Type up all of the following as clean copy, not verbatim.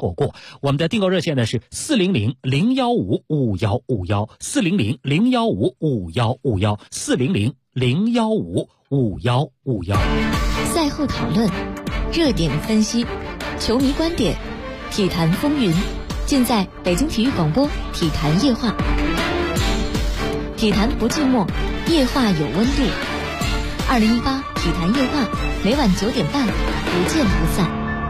错过。我们的订购热线呢是400-015-5151，400-015-5151，400-015-5151。 赛后讨论，热点分析，球迷观点，体坛风云，尽在北京体育广播体坛夜话。体坛不寂寞，夜话有温度。2018体坛夜话，每晚9点半，不见不散。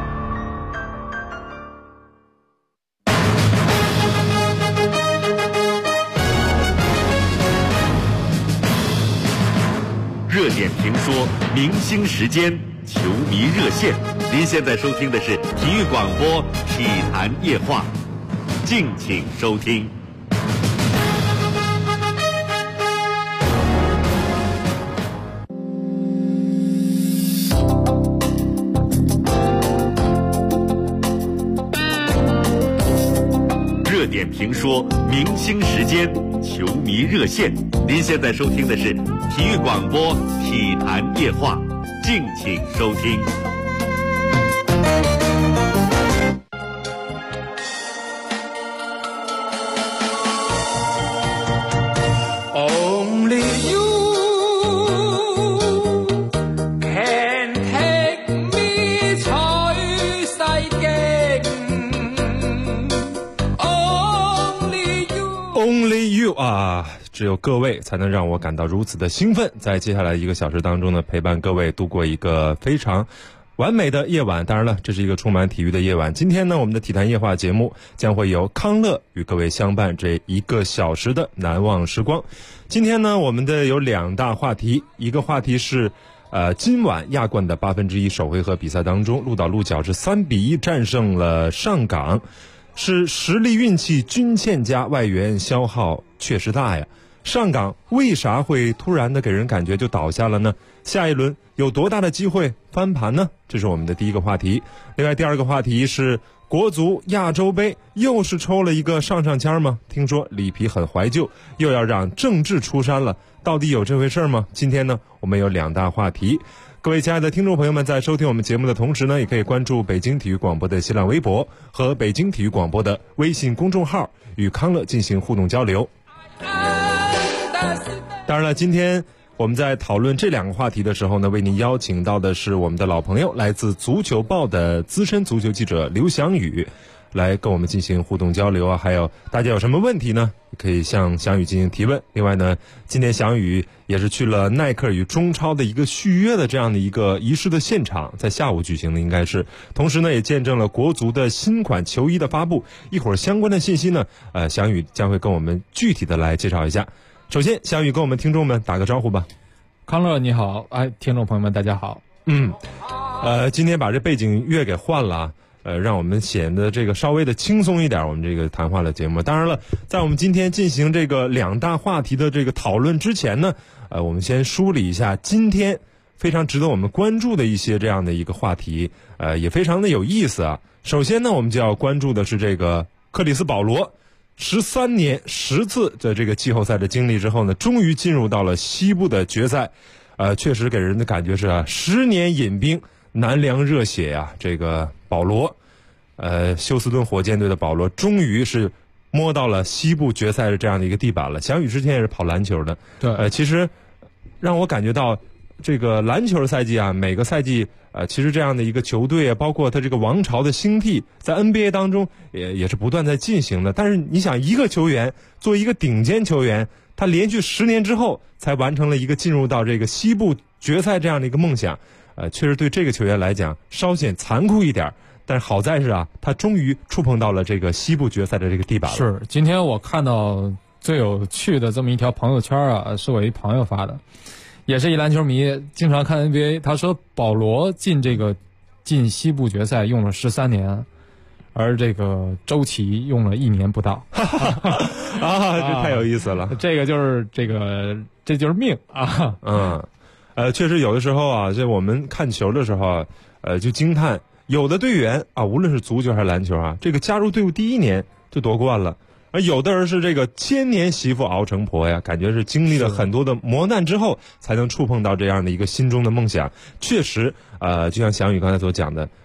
热点评说，明星时间，球迷热线。您现在收听的是体育广播体坛夜话，敬请收听。热点评说，明星时间，球迷热线。您现在收听的是体育广播体坛夜话，敬请收听。 只有各位才能让我感到如此的兴奋。在接下来1个小时当中呢，陪伴各位度过一个非常完美的夜晚。当然了，这是一个充满体育的夜晚。今天呢，我们的体坛夜话节目将会由康乐与各位相伴这1个小时的难忘时光。今天呢，我们的有2大话题，一个话题是今晚亚冠的1/8首回合比赛当中，鹿岛鹿角是3-1战胜了上港，是实力运气均欠佳，外援消耗确实大呀。上港为啥会突然的给人感觉就倒下了呢？下一轮有多大的机会翻盘呢？这是我们的第1个话题。另外第2个话题是国足亚洲杯又是抽了一个上签吗？听说里皮很怀旧，又要让郑智出山了，到底有这回事吗？今天呢，我们有2大话题。各位亲爱的听众朋友们，在收听我们节目的同时呢，也可以关注北京体育广播的新浪微博和北京体育广播的微信公众号，与康乐进行互动交流。当然了，今天我们在讨论这2个话题的时候呢，为您邀请到的是我们的老朋友，来自足球报的资深足球记者刘翔宇，来跟我们进行互动交流啊。还有大家有什么问题呢，也可以向翔宇进行提问。另外呢，今天翔宇也是去了耐克与中超的一个续约的这样的一个仪式的现场，在下午举行的应该是。同时呢，也见证了国足的新款球衣的发布。一会儿相关的信息呢，翔宇将会跟我们具体的来介绍一下。首先，翔宇跟我们听众们打个招呼吧。 康乐你好，听众朋友们大家好。 今天把这背景乐给换了，让我们显得这个稍微的轻松一点，我们这个谈话的节目。当然了，在我们今天进行这个2大话题的这个讨论之前呢，我们先梳理一下今天非常值得我们关注的一些这样的一个话题，也非常的有意思啊。首先呢，我们就要关注的是这个克里斯保罗13年10次的这个季后赛的经历之后呢，终于进入到了西部的决赛，确实给人的感觉是10年饮冰难凉热血呀。这个保罗，休斯顿火箭队的保罗，终于是摸到了西部决赛的这样的一个地板了。翔宇之前也是跑篮球的， 对， 其实让我感觉到这个篮球赛季啊，每个赛季其实这样的一个球队啊，包括他这个王朝的兴替，在 NBA 当中也是不断在进行的。但是你想，一个球员作为一个顶尖球员，他连续10年之后才完成了一个进入到这个西部决赛这样的一个梦想，确实对这个球员来讲稍显残酷一点。但是好在是他终于触碰到了这个西部决赛的这个地板了。 是，今天我看到最有趣的这么一条朋友圈是我一朋友发的。也是一篮球迷，经常看 NBA。他说保罗进西部决赛用了13年，而这个周琦用了1年不到。 这太有意思了。 这就是命啊。 确实有的时候这我们看球的时候就惊叹，有的队员无论是足球还是篮球这个加入队伍第1年就夺冠了。而有的人是这个千年媳妇熬成婆呀，感觉是经历了很多的磨难之后才能触碰到这样的一个心中的梦想。确实就像翔宇刚才所讲的，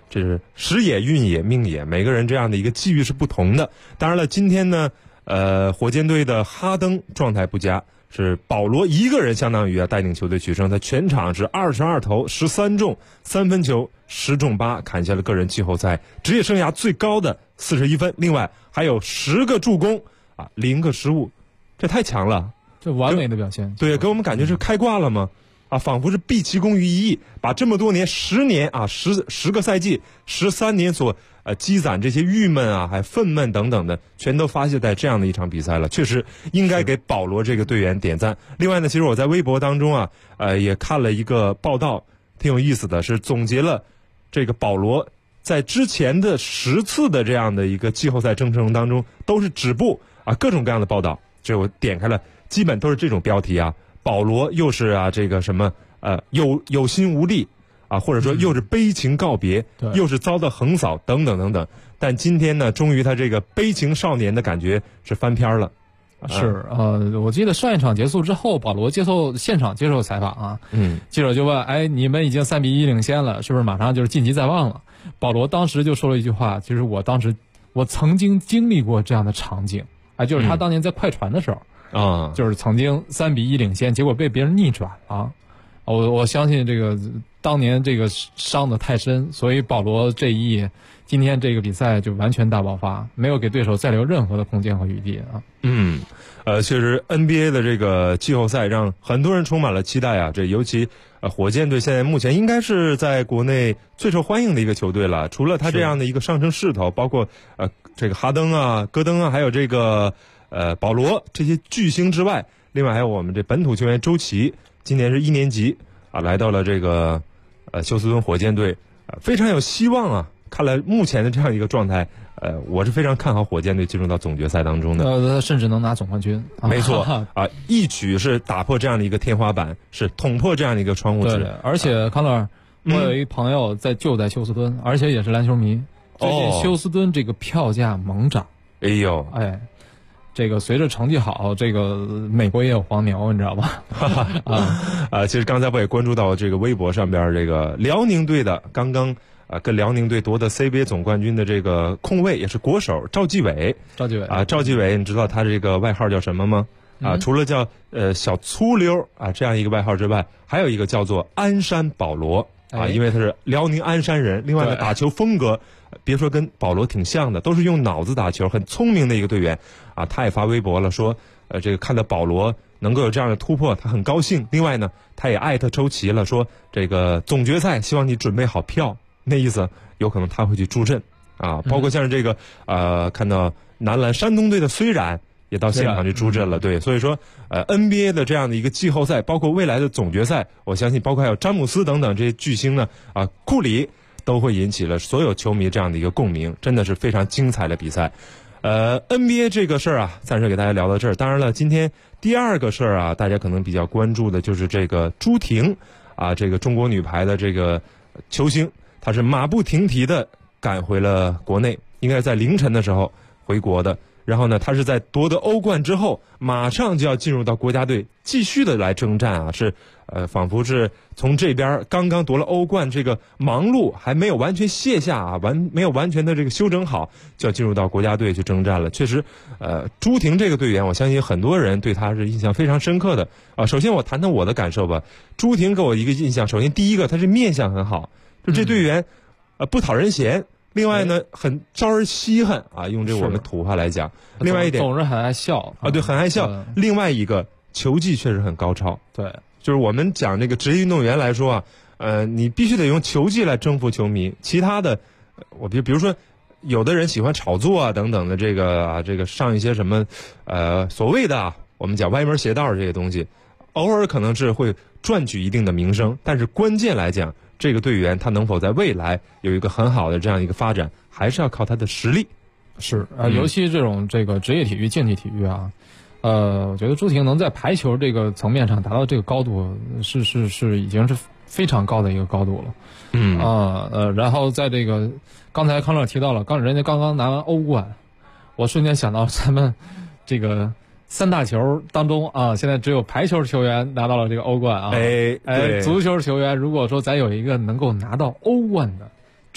这是时也运也命也，每个人这样的一个际遇是不同的。当然了，今天呢，火箭队的哈登状态不佳，是保罗一个人相当于带领球队取胜，他全场是22投13中，3分球10中8，砍下了个人季后赛职业生涯最高的41分。另外还有10个助攻0个失误，这太强了， 这完美的表现。 对，给我们感觉是开挂了吗？仿佛是毕其功于一役，把这么多年10年10个赛季13年所积攒这些郁闷还愤懑等等的，全都发泄在这样的一场比赛了。确实应该给保罗这个队员点赞。另外呢，其实我在微博当中也看了一个报道，挺有意思的，是总结了这个保罗在之前的10次的这样的一个季后赛征程当中，都是止步各种各样的报道。所以我点开了，基本都是这种标题保罗又是这个什么有心无力或者说又是悲情告别，又是遭到横扫等等等等。但今天呢，终于他这个悲情少年的感觉是翻篇了。 是我记得上一场结束之后，保罗现场接受采访记者就问，你们已经3-1领先了，是不是马上就是晋级在望了？保罗当时就说了一句话，其实我曾经经历过这样的场景，就是他当年在快船的时候。就是曾经3-1领先，结果被别人逆转了。我相信这个当年这个伤得太深，所以保罗这一役，今天这个比赛就完全大爆发，没有给对手再留任何的空间和余地确实 NBA 的这个季后赛让很多人充满了期待这尤其火箭队现在目前应该是在国内最受欢迎的一个球队了。除了他这样的一个上升势头，包括这个哈登戈登还有这个保罗这些巨星之外，另外还有我们这本土球员周琦，今年是1年级来到了这个休斯敦火箭队，非常有希望看来目前的这样一个状态，我是非常看好火箭队进入到总决赛当中的， 甚至能拿总冠军。 没错一举是打破这样的一个天花板，是捅破这样的一个窗户纸。 对，而且康乐，我有一朋友就在休斯敦，而且也是篮球迷。最近休斯敦这个票价猛涨。这个随着成绩好，这个美国也有黄牛，你知道吧？ 其实刚才我也关注到这个微博上边，这个辽宁队的刚刚跟辽宁队夺得 CBA 总冠军的这个控卫，也是国手赵继伟，你知道他这个外号叫什么吗？除了叫小粗溜这样一个外号之外，还有一个叫做鞍山保罗因为他是辽宁鞍山人。另外呢，打球风格别说跟保罗挺像的，都是用脑子打球，很聪明的一个队员他也发微博了，说这个看到保罗能够有这样的突破，他很高兴。另外呢，他也艾特周琦了，说这个总决赛希望你准备好票，那意思有可能他会去助阵包括像是这个看到男篮山东队的虽然也到现场去助阵了。对，所以说NBA 的这样的一个季后赛，包括未来的总决赛，我相信包括还有詹姆斯等等这些巨星呢库里都会引起了所有球迷这样的一个共鸣，真的是非常精彩的比赛。NBA 这个事儿暂时给大家聊到这儿。当然了，今天第二个事儿大家可能比较关注的就是这个朱婷这个中国女排的这个球星，她是马不停蹄的赶回了国内，应该是在凌晨的时候回国的。然后呢，他是在夺得欧冠之后，马上就要进入到国家队，继续的来征战是仿佛是从这边刚刚夺了欧冠，这个忙碌还没有完全卸下没有完全的这个休整好，就要进入到国家队去征战了。确实朱婷这个队员，我相信很多人对他是印象非常深刻的首先我谈谈我的感受吧。朱婷给我一个印象，首先第一个，他是面相很好，就这队员不讨人嫌。另外呢，很招人稀罕用这我们土话来讲。另外一点， 总是很爱笑对，很爱笑。另外一个，球技确实很高超。 对， 就是我们讲这个职业运动员来说你必须得用球技来征服球迷。其他的，我比如说，有的人喜欢炒作等等的这个上一些什么所谓的我们讲歪门邪道这些东西，偶尔可能是会赚取一定的名声，但是关键来讲，这个队员他能否在未来有一个很好的这样一个发展，还是要靠他的实力。 是尤其这种这个职业体育、竞技体育我觉得朱婷能在排球这个层面上达到这个高度，是已经是非常高的一个高度了。然后在这个刚才康乐提到了，人家刚刚拿完欧冠，我瞬间想到咱们这个三大球当中现在只有排球球员拿到了这个欧冠对， 足球球员如果说咱有一个能够拿到欧冠的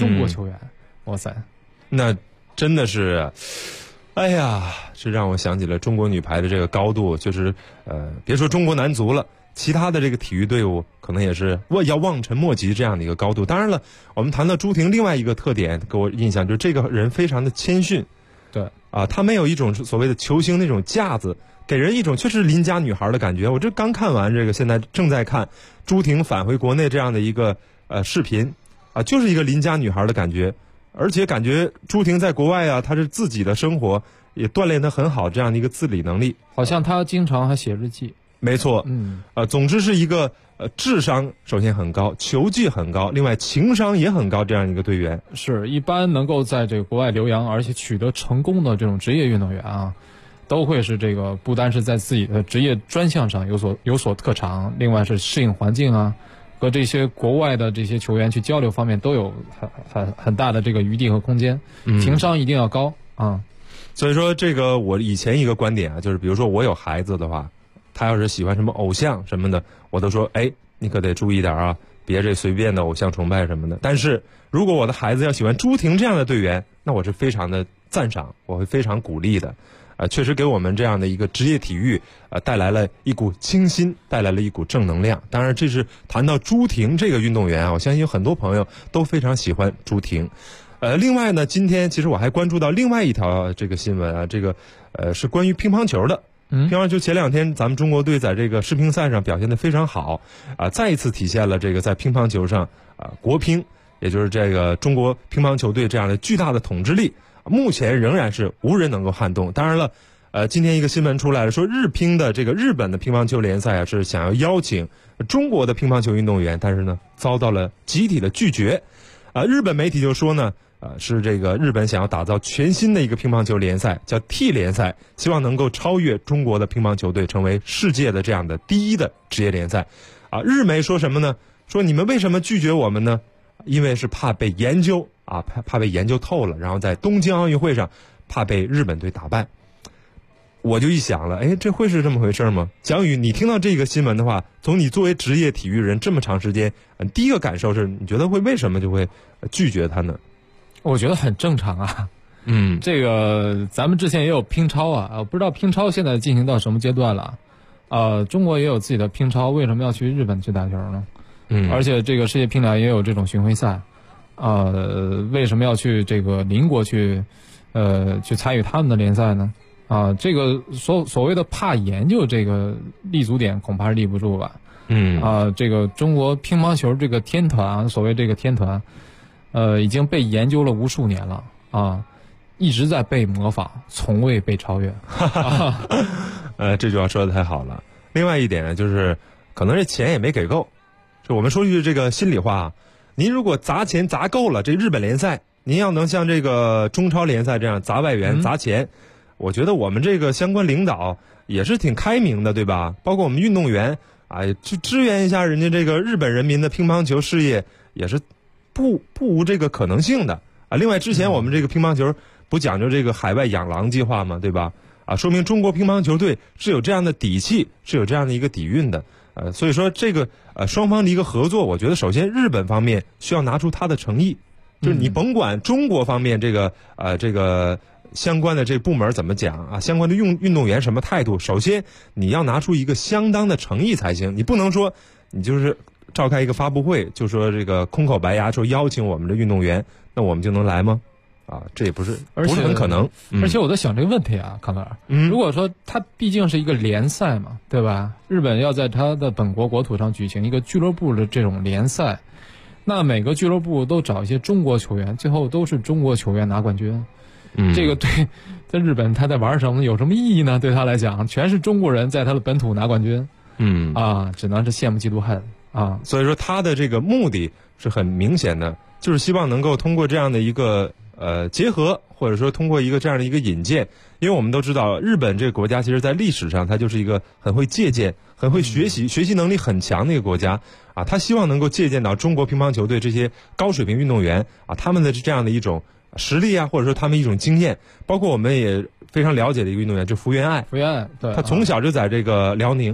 中国球员，哇塞， 那真的是，哎呀，这让我想起了中国女排的这个高度，就是别说中国男足了，其他的这个体育队伍可能也是要望尘莫及这样的一个高度。当然了，我们谈到朱婷另外一个特点给我印象就是这个人非常的谦逊， 对啊，她没有一种所谓的球星那种架子，给人一种确实邻家女孩的感觉。我这刚看完这个，现在正在看朱婷返回国内这样的一个视频啊，就是一个邻家女孩的感觉。而且感觉朱婷在国外啊，她是自己的生活也锻炼得很好，这样的一个自理能力。 好像她经常还写日记。 没错，总之是一个智商首先很高，球技很高，另外情商也很高这样一个队员。 是一般能够在这个国外留洋而且取得成功的这种职业运动员啊，都会是这个不单是在自己的职业专项上有所特长，另外是适应环境啊，和这些国外的这些球员去交流方面都有很大的这个余地和空间，情商一定要高啊。 所以说这个我以前一个观点啊，就是比如说我有孩子的话，他要是喜欢什么偶像什么的，我都说你可得注意点啊，别这随便的偶像崇拜什么的。但是如果我的孩子要喜欢朱婷这样的队员，那我是非常的赞赏，我会非常鼓励的。确实给我们这样的一个职业体育带来了一股清新，带来了一股正能量。当然这是谈到朱婷这个运动员啊，我相信有很多朋友都非常喜欢朱婷。另外呢，今天其实我还关注到另外一条这个新闻啊，这个是关于乒乓球的。乒乓球前2天咱们中国队在这个世乒赛上表现得非常好啊，再一次体现了这个在乒乓球上国乒，也就是这个中国乒乓球队这样的巨大的统治力，目前仍然是无人能够撼动。当然了，今天一个新闻出来了，说日乒的这个日本的乒乓球联赛啊，是想要邀请中国的乒乓球运动员，但是呢遭到了集体的拒绝。日本媒体就说呢，是这个日本想要打造全新的一个乒乓球联赛，叫 T 联赛，希望能够超越中国的乒乓球队，成为世界的这样的第一的职业联赛。日媒说什么呢？说你们为什么拒绝我们呢？因为是怕被研究啊，怕被研究透了，然后在东京奥运会上怕被日本队打败。我就一想了，这会是这么回事吗？蒋宇，你听到这个新闻的话，从你作为职业体育人这么长时间，第一个感受是，你觉得为什么就会拒绝他呢？ 我觉得很正常啊。这个咱们之前也有乒超啊，我不知道乒超现在进行到什么阶段了。中国也有自己的乒超，为什么要去日本去打球呢？而且这个世界乒联也有这种巡回赛，为什么要去这个邻国去参与他们的联赛呢？这个所谓的怕研究这个立足点恐怕是立不住吧。这个中国乒乓球这个天团啊，所谓这个天团，已经被研究了无数年了啊，一直在被模仿，从未被超越。 这句话说的太好了。另外一点呢，就是可能这钱也没给够。就我们说句这个心里话啊，您如果砸钱砸够了，这日本联赛您要能像这个中超联赛这样砸外援砸钱，我觉得我们这个相关领导也是挺开明的，对吧？包括我们运动员去支援一下人家这个日本人民的乒乓球事业，也是不无这个可能性的啊。另外之前我们这个乒乓球不讲究这个海外养狼计划吗？对吧？说明中国乒乓球队是有这样的底气，是有这样的一个底蕴的。所以说这个双方的一个合作，我觉得首先日本方面需要拿出他的诚意，就是你甭管中国方面这个相关的这部门怎么讲啊，相关的运动员什么态度，首先你要拿出一个相当的诚意才行。你不能说你就是召开一个发布会就说这个空口白牙说邀请我们的运动员，那我们就能来吗？这也不是很可能。 而且我在想这个问题啊，康乐，如果说它毕竟是一个联赛嘛，对吧？日本要在它的本国国土上举行一个俱乐部的这种联赛，那每个俱乐部都找一些中国球员，最后都是中国球员拿冠军。这个对在日本他在玩什么有什么意义呢？对他来讲，全是中国人在他的本土拿冠军。只能是羡慕嫉妒恨啊。 所以说他的这个目的是很明显的，就是希望能够通过这样的一个结合，或者说通过一个这样的一个引荐。因为我们都知道日本这个国家其实在历史上它就是一个很会借鉴、很会学习能力很强的一个国家啊。他希望能够借鉴到中国乒乓球队这些高水平运动员啊，他们的这样的一种实力啊，或者说他们一种经验。包括我们也非常了解的一个运动员，就福原爱。 对， 他从小就在这个辽宁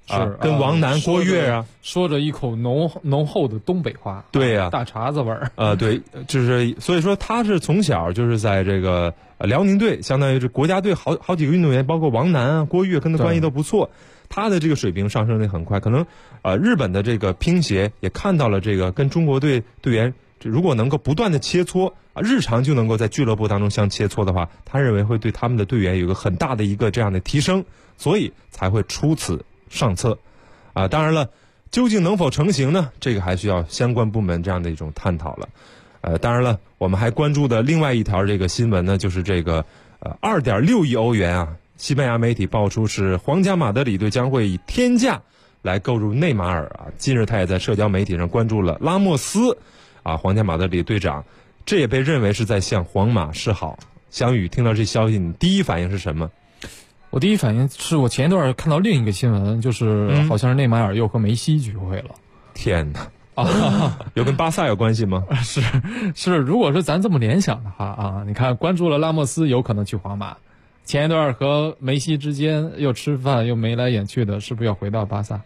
跟王楠、郭跃啊， 说着一口浓厚的东北话， 对呀， 大碴子味儿。 对，就是所以说他是从小就是在这个辽宁队，相当于是国家队好几个运动员，包括王楠啊、郭跃跟他关系都不错，他的这个水平上升的很快。可能日本的这个乒协也看到了这个跟中国队队员如果能够不断的切磋日常就能够在俱乐部当中相切磋的话，他认为会对他们的队员有一个很大的一个这样的提升，所以才会出此上策。当然了，究竟能否成型呢？这个还需要相关部门这样的一种探讨了。当然了，我们还关注的另外一条这个新闻呢，就是这个2.6亿欧元啊，西班牙媒体爆出是皇家马德里队将会以天价来购入内马尔啊。近日他也在社交媒体上关注了拉莫斯皇家马德里队长，这也被认为是在向皇马示好。翔宇听到这消息，你第一反应是什么？ 我第一反应是我前一段看到另一个新闻，就是好像是内马尔又和梅西聚会了。 天哪！有跟巴萨有关系吗？ 是，如果是咱这么联想的话你看关注了拉莫斯有可能去皇马，前一段和梅西之间又吃饭又眉来眼去的，是不是要回到巴萨？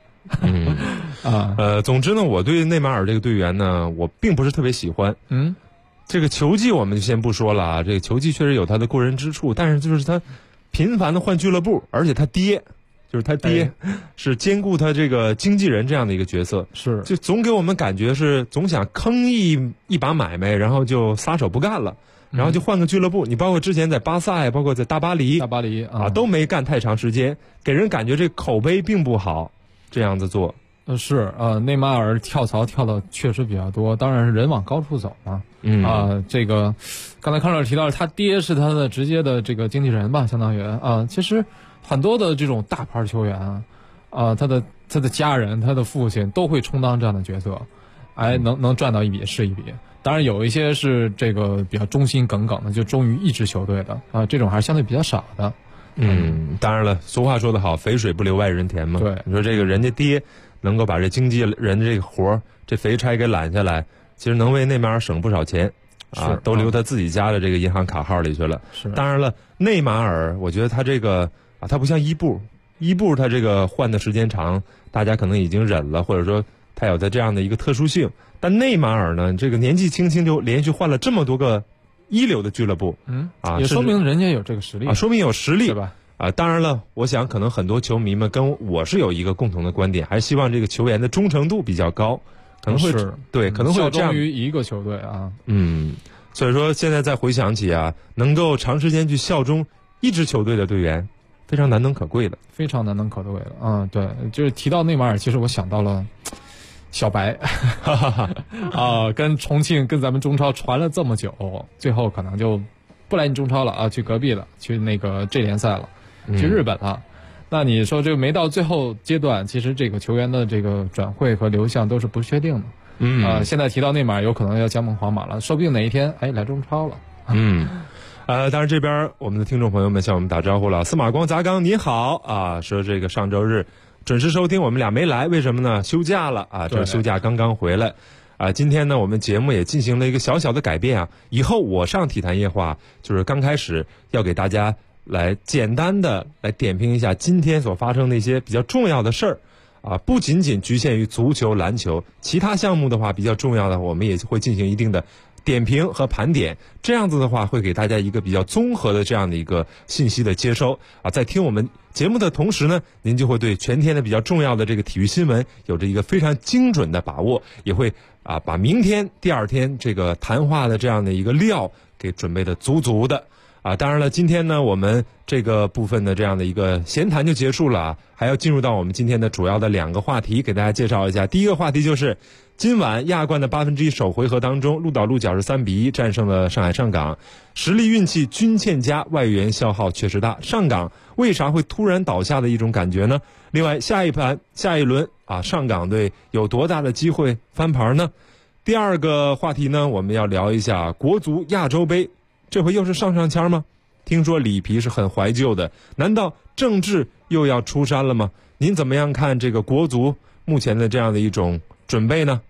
总之呢，我对内马尔这个队员呢，我并不是特别喜欢。这个球技我们就先不说了这个球技确实有他的过人之处，但是就是他频繁的换俱乐部，而且他爹是兼顾他这个经纪人这样的一个角色， 是就总给我们感觉是总想坑一把买卖，然后就撒手不干了，然后就换个俱乐部。你包括之前在巴萨呀，包括在大巴黎都没干太长时间，给人感觉这口碑并不好。这样子做内马尔跳槽跳的确实比较多，当然是人往高处走嘛。这个刚才康乐提到了他爹是他的直接的这个经纪人吧，相当于其实很多的这种大牌球员他的家人、他的父亲都会充当这样的角色，能赚到一笔是一笔。当然有一些是这个比较忠心耿耿的，就忠于一支球队的这种还是相对比较少的。 当然了，俗话说得好，肥水不流外人田嘛。 对， 你说这个人家爹能够把这经纪人的这个活这肥差给揽下来，其实能为内马尔省不少钱都留他自己家的这个银行卡号里去了。当然了，内马尔我觉得他这个他不像伊布他这个换的时间长，大家可能已经忍了，或者说他有他这样的一个特殊性。但内马尔呢，这个年纪轻轻就连续换了这么多个一流的俱乐部， 也说明人家有这个实力说明有实力， 对吧？ 当然了，我想可能很多球迷们跟我是有一个共同的观点，还是希望这个球员的忠诚度比较高，可能会可能会效忠于一个球队所以说现在再回想起能够长时间去效忠一支球队的队员，非常难能可贵的， 非常难能可贵的。对，就是提到内马尔，其实我想到了小白跟重庆跟咱们中超传了这么久，最后可能就不来你中超了去隔壁了，去那个 J 联赛了，去日本了。那你说这个没到最后阶段，其实这个球员的这个转会和流向都是不确定的。现在提到内马尔有可能要加盟皇马了，说不定哪一天来中超了。 当然这边我们的听众朋友们向我们打招呼了，司马光砸缸你好说这个上周日准时收听，我们俩没来，为什么呢？休假了这休假刚刚回来今天呢我们节目也进行了一个小小的改变以后我上体坛夜话就是刚开始要给大家来简单的来点评一下今天所发生的一些比较重要的事儿不仅仅局限于足球、篮球，其他项目的话比较重要的，我们也会进行一定的点评和盘点，这样子的话会给大家一个比较综合的这样的一个信息的接收在听我们节目的同时呢，您就会对全天的比较重要的这个体育新闻有着一个非常精准的把握，也会把明天第二天这个谈话的这样的一个料给准备的足足的当然了，今天呢我们这个部分的这样的一个闲谈就结束了还要进入到我们今天的主要的两个话题，给大家介绍一下。第一个话题就是今晚亚冠的1/8首回合当中，鹿岛鹿角是3-1战胜了上海上港，实力运气均欠佳，外援消耗确实大。上港为啥会突然倒下的一种感觉呢？另外下一轮上港队有多大的机会翻盘呢？第二个话题呢，我们要聊一下国足亚洲杯，这回又是上签吗？听说里皮是很怀旧的，难道郑智又要出山了吗？您怎么样看这个国足目前的这样的一种准备呢？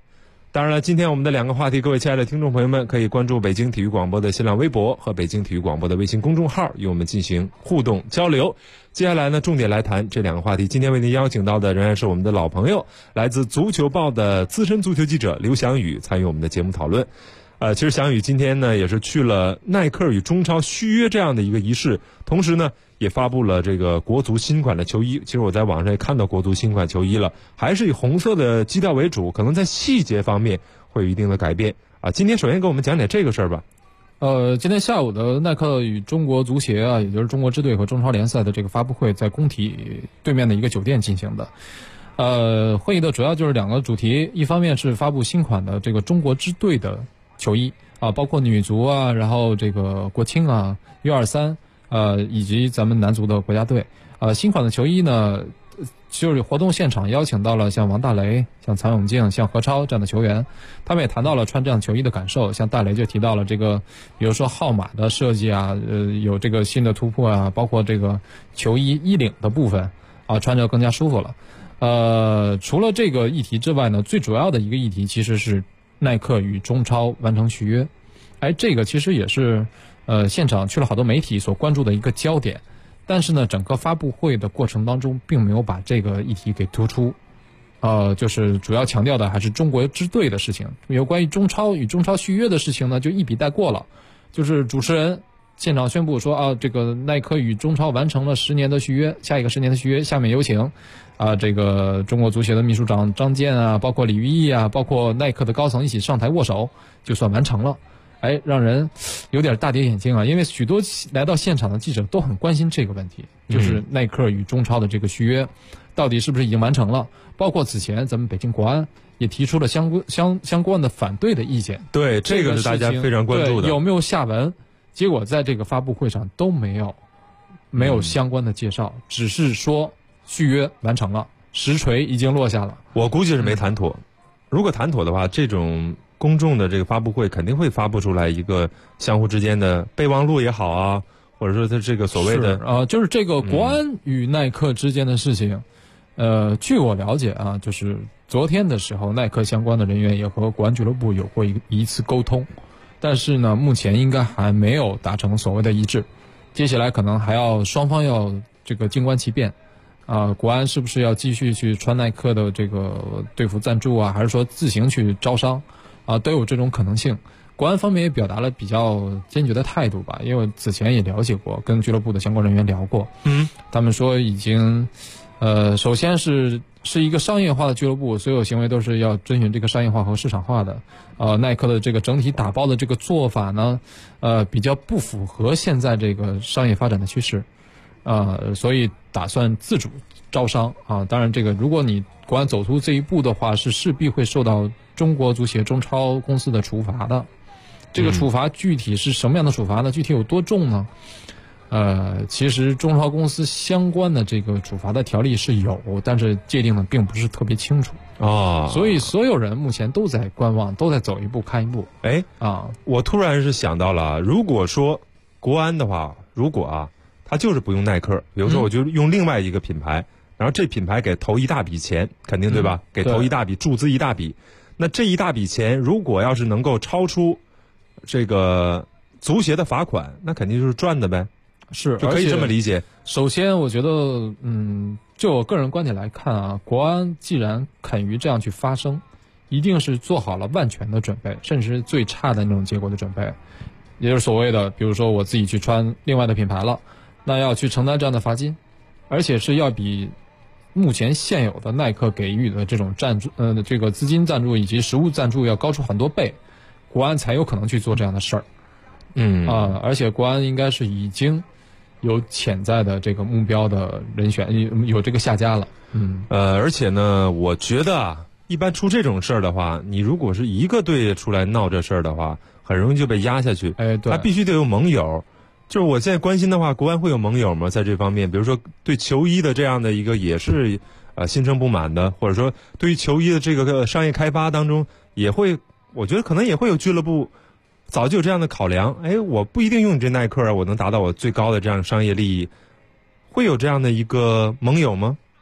当然了，今天我们的两个话题，各位亲爱的听众朋友们可以关注北京体育广播的新浪微博和北京体育广播的微信公众号，与我们进行互动交流。接下来呢，重点来谈这两个话题。今天为您邀请到的仍然是我们的老朋友，来自足球报的资深足球记者刘翔宇，参与我们的节目讨论。其实翔宇今天呢也是去了耐克与中超续约这样的一个仪式，同时呢也发布了这个国足新款的球衣。其实我在网上也看到国足新款球衣了，还是以红色的基调为主，可能在细节方面会有一定的改变啊。今天首先给我们讲点这个事儿吧。 今天下午的耐克与中国足协啊，也就是中国支队和中超联赛的这个发布会，在工体对面的一个酒店进行的。会议的主要就是两个主题，一方面是发布新款的这个中国支队的球衣啊，包括女足啊，然后这个国青啊、U23，以及咱们男足的国家队。新款的球衣呢，就是活动现场邀请到了像王大雷、像曹永静、像何超这样的球员，他们也谈到了穿这样球衣的感受。像大雷就提到了这个，比如说号码的设计啊，有这个新的突破啊，包括这个球衣衣领的部分啊，穿着更加舒服了。除了这个议题之外呢，最主要的一个议题其实是耐克与中超完成续约。这个其实也是现场去了好多媒体所关注的一个焦点。但是呢，整个发布会的过程当中，并没有把这个议题给突出，就是主要强调的还是中国支队的事情。有关于中超与中超续约的事情呢，就一笔带过了。就是主持人现场宣布说这个耐克与中超完成了10年的续约，下一个10年的续约，下面有请这个中国足协的秘书长张健啊，包括李玉毅啊，包括耐克的高层一起上台握手，就算完成了。让人有点大跌眼镜啊！因为许多来到现场的记者都很关心这个问题，就是耐克与中超的这个续约，到底是不是已经完成了？包括此前咱们北京国安也提出了相关的反对的意见。 对，这个是大家非常关注的。 有没有下文？结果在这个发布会上都没有相关的介绍，只是说续约完成了，实锤已经落下了。 我估计是没谈妥。如果谈妥的话，这种公众的这个发布会肯定会发布出来一个相互之间的备忘录也好啊，或者说它这个所谓的就是这个国安与耐克之间的事情。据我了解啊，就是昨天的时候，耐克相关的人员也和国安俱乐部有过一次沟通，但是呢，目前应该还没有达成所谓的一致。接下来可能还要双方要这个静观其变。国安是不是要继续去穿耐克的这个队服赞助啊，还是说自行去招商都有这种可能性。国安方面也表达了比较坚决的态度吧，因为此前也了解过，跟俱乐部的相关人员聊过。他们说已经首先是一个商业化的俱乐部，所有行为都是要遵循这个商业化和市场化的。耐克的这个整体打包的这个做法呢，比较不符合现在这个商业发展的趋势。所以打算自主招商啊。当然这个如果你国安走出这一步的话，是势必会受到中国足协中超公司的处罚的。这个处罚具体是什么样的处罚呢？具体有多重呢？其实中超公司相关的这个处罚的条例是有，但是界定的并不是特别清楚所以所有人目前都在观望，都在走一步看一步。 我突然是想到了，如果说国安的话，他就是不用耐克，比如说我就用另外一个品牌，然后这品牌给投一大笔钱，肯定对吧？给投一大笔，注资一大笔。那这一大笔钱如果要是能够超出这个足协的罚款，那肯定就是赚的呗。 是， 就可以这么理解。 首先我觉得就我个人观点来看啊，国安既然肯于这样去发声，一定是做好了万全的准备，甚至是最差的那种结果的准备。也就是所谓的比如说我自己去穿另外的品牌了，那要去承担这样的罚金，而且是要比目前现有的耐克给予的这种赞助这个资金赞助以及实物赞助要高出很多倍，国安才有可能去做这样的事儿。而且国安应该是已经有潜在的这个目标的人选，有这个下家了。 而且呢，我觉得一般出这种事儿的话，你如果是一个队出来闹这事儿的话，很容易就被压下去。 对， 他必须得有盟友。就是我现在关心的话，国安会有盟友吗？在这方面，比如说对球衣的这样的一个也是心生不满的，或者说对于球衣的这个商业开发当中也会，我觉得可能也会有俱乐部早就有这样的考量。我不一定用你这耐克我能达到我最高的这样商业利益，会有这样的一个盟友吗？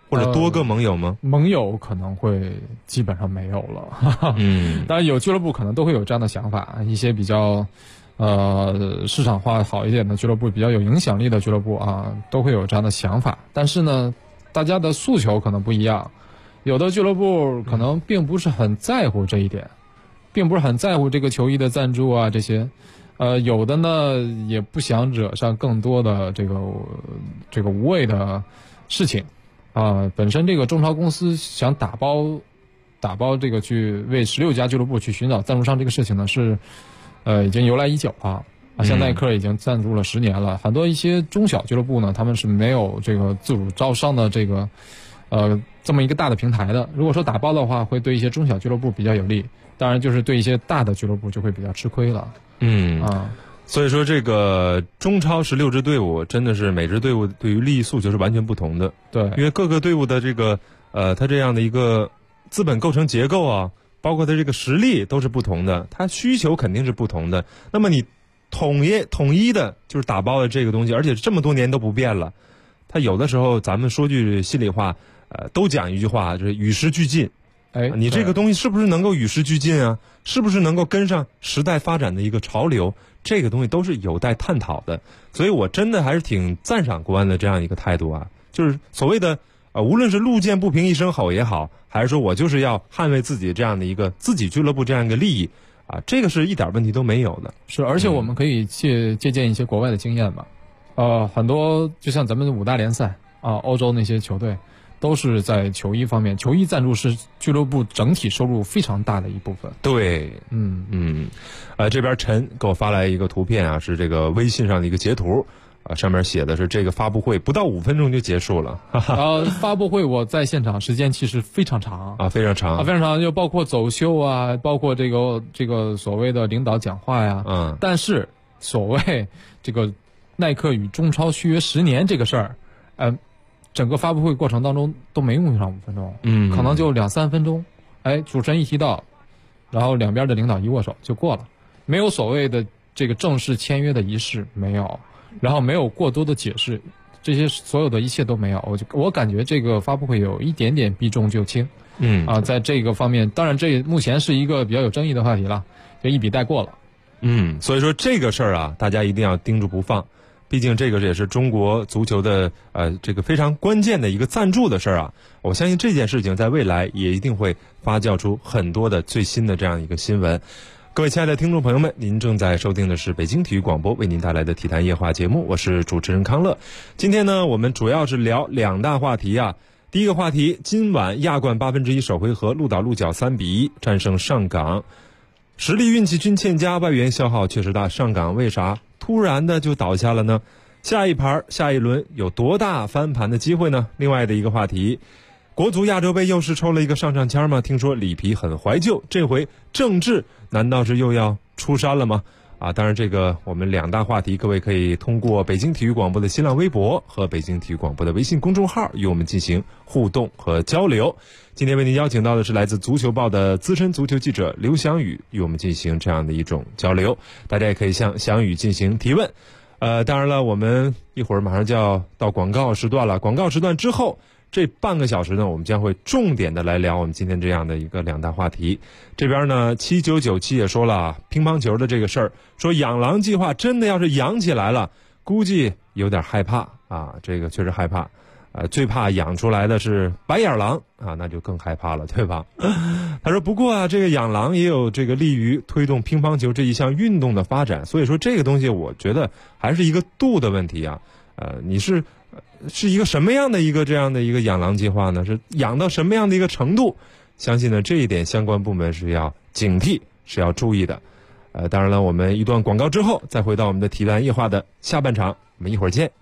或者多个盟友吗？ 盟友可能会基本上没有了。当然有俱乐部可能都会有这样的想法，一些比较市场化好一点的俱乐部，比较有影响力的俱乐部啊，都会有这样的想法。但是呢，大家的诉求可能不一样，有的俱乐部可能并不是很在乎这一点，并不是很在乎这个球衣的赞助啊这些。有的呢也不想惹上更多的这个无谓的事情。本身这个中超公司想打包这个去为16家俱乐部去寻找赞助商这个事情呢，是已经由来已久了。像耐克已经赞助了10年了，很多一些中小俱乐部呢，他们是没有这个自主招商的这个这么一个大的平台的。如果说打包的话，会对一些中小俱乐部比较有利，当然就是对一些大的俱乐部就会比较吃亏了。 所以说这个中超16支队伍真的是每支队伍对于利益诉求是完全不同的。 对， 因为各个队伍的这个它这样的一个资本构成结构啊，包括它这个实力都是不同的，它需求肯定是不同的。那么你统一的就是打包的这个东西，而且这么多年都不变了，它有的时候咱们说句心里话，都讲一句话，就是与时俱进。你这个东西是不是能够与时俱进啊？是不是能够跟上时代发展的一个潮流？这个东西都是有待探讨的。所以我真的还是挺赞赏国安的这样一个态度啊，就是所谓的无论是路见不平一声吼也好，还是说我就是要捍卫自己这样的一个自己俱乐部这样一个利益啊，这个是一点问题都没有的。 是，而且我们可以借鉴一些国外的经验吧。很多就像咱们的5大联赛啊，欧洲那些球队都是在球衣方面，球衣赞助是俱乐部整体收入非常大的一部分。 对，这边陈给我发来一个图片啊，是这个微信上的一个截图啊，上面写的是这个发布会不到5分钟就结束了。 发布会我在现场时间其实非常长啊，非常长， 非常长，就包括走秀啊，包括这个所谓的领导讲话呀。但是所谓这个耐克与中超续约10年这个事儿，整个发布会过程当中都没用上5分钟，可能就2-3分钟。主持人一提到，然后两边的领导一握手就过了，没有所谓的这个正式签约的仪式，没有，然后没有过多的解释，这些所有的一切都没有。我感觉这个发布会有一点点避重就轻。在这个方面，当然这目前是一个比较有争议的话题了，就一笔带过了。 所以说这个事儿啊，大家一定要盯住不放。毕竟这个也是中国足球的这个非常关键的一个赞助的事儿啊，我相信这件事情在未来也一定会发酵出很多的最新的这样一个新闻。各位亲爱的听众朋友们，您正在收听的是北京体育广播为您带来的体坛夜话节目，我是主持人康乐。今天呢，我们主要是聊2大话题啊。第一个话题，今晚亚冠1/8首回合，鹿岛鹿角3-1战胜上港，实力运气均欠佳，外援消耗确实大，上港为啥突然的就倒下了呢？下一轮有多大翻盘的机会呢？另外的一个话题，国足亚洲杯又是抽了一个上上签吗？听说里皮很怀旧，这回郑智难道是又要出山了吗？当然这个我们2大话题，各位可以通过北京体育广播的新浪微博和北京体育广播的微信公众号与我们进行互动和交流。今天为您邀请到的是来自足球报的资深足球记者刘翔宇，与我们进行这样的一种交流。大家也可以向翔宇进行提问。当然了，我们一会儿马上就要到广告时段了。广告时段之后，这半个小时呢，我们将会重点的来聊我们今天这样的一个2大话题。这边呢，7997也说了乒乓球的这个事儿，说养狼计划真的要是养起来了，估计有点害怕啊，这个确实害怕。最怕养出来的是白眼狼啊，那就更害怕了，对吧？他说不过啊，这个养狼也有这个利于推动乒乓球这一项运动的发展，所以说这个东西我觉得还是一个度的问题啊。你是一个什么样的一个这样的一个养狼计划呢？是养到什么样的一个程度？相信呢这一点相关部门是要警惕，是要注意的。当然了，我们一段广告之后再回到我们的体坛夜话的下半场，我们一会儿见。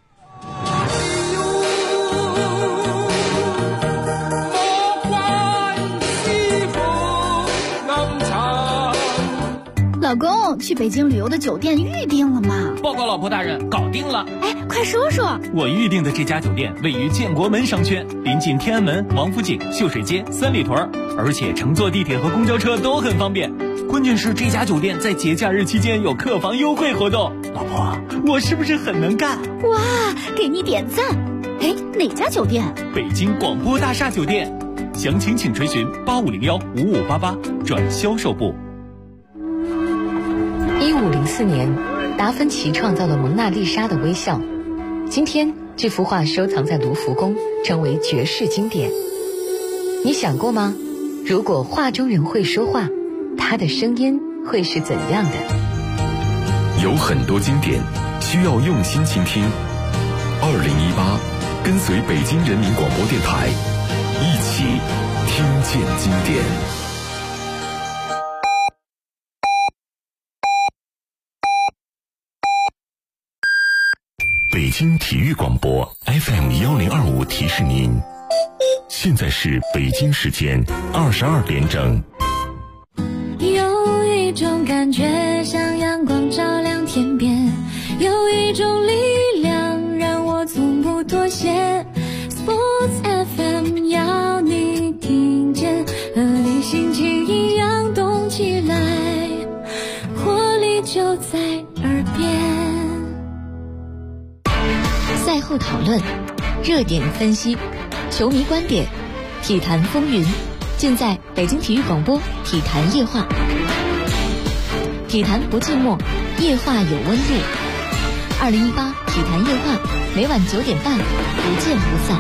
老公，去北京旅游的酒店预定了吗？ 报告老婆大人，搞定了。 快说说。 我预定的这家酒店位于建国门商圈，临近天安门、王府井、秀水街、三里屯，而且乘坐地铁和公交车都很方便。关键是这家酒店在节假日期间有客房优惠活动。老婆，我是不是很能干？ 哇，给你点赞。 哎，哪家酒店？ 北京广播大厦酒店，详情请垂询8501-5588转销售部。 1504年，达芬奇创造了蒙娜丽莎的微笑。今天，这幅画收藏在卢浮宫，成为绝世经典。你想过吗？如果画中人会说话，他的声音会是怎样的？ 有很多经典需要用心倾听。2018，跟随北京人民广播电台，一起听见经典。北京体育广播 FM1025提示您，现在是北京时间22点整。 有一种感觉像阳光照亮天边，有一种力量让我从不妥协。 Sports FM 要你听见，和你心情一样动起来，活力就在耳边。 赛后讨论，热点分析，球迷观点，体坛风云，尽在北京体育广播体坛夜话。体坛不寂寞，夜话有温度。2018体坛夜话，每晚9点半，不见不散。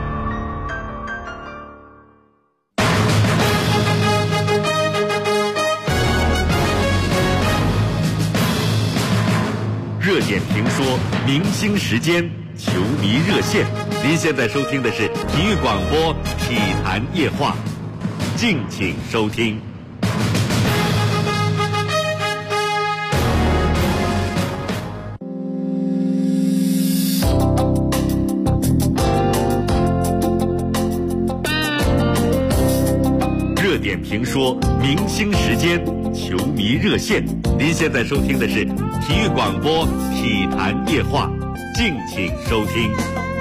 热点评说，明星时间，球迷热线。您现在收听的是体育广播体坛夜话，敬请收听。热点评说，明星时间，球迷热线。您现在收听的是体育广播体坛夜话，敬请收听。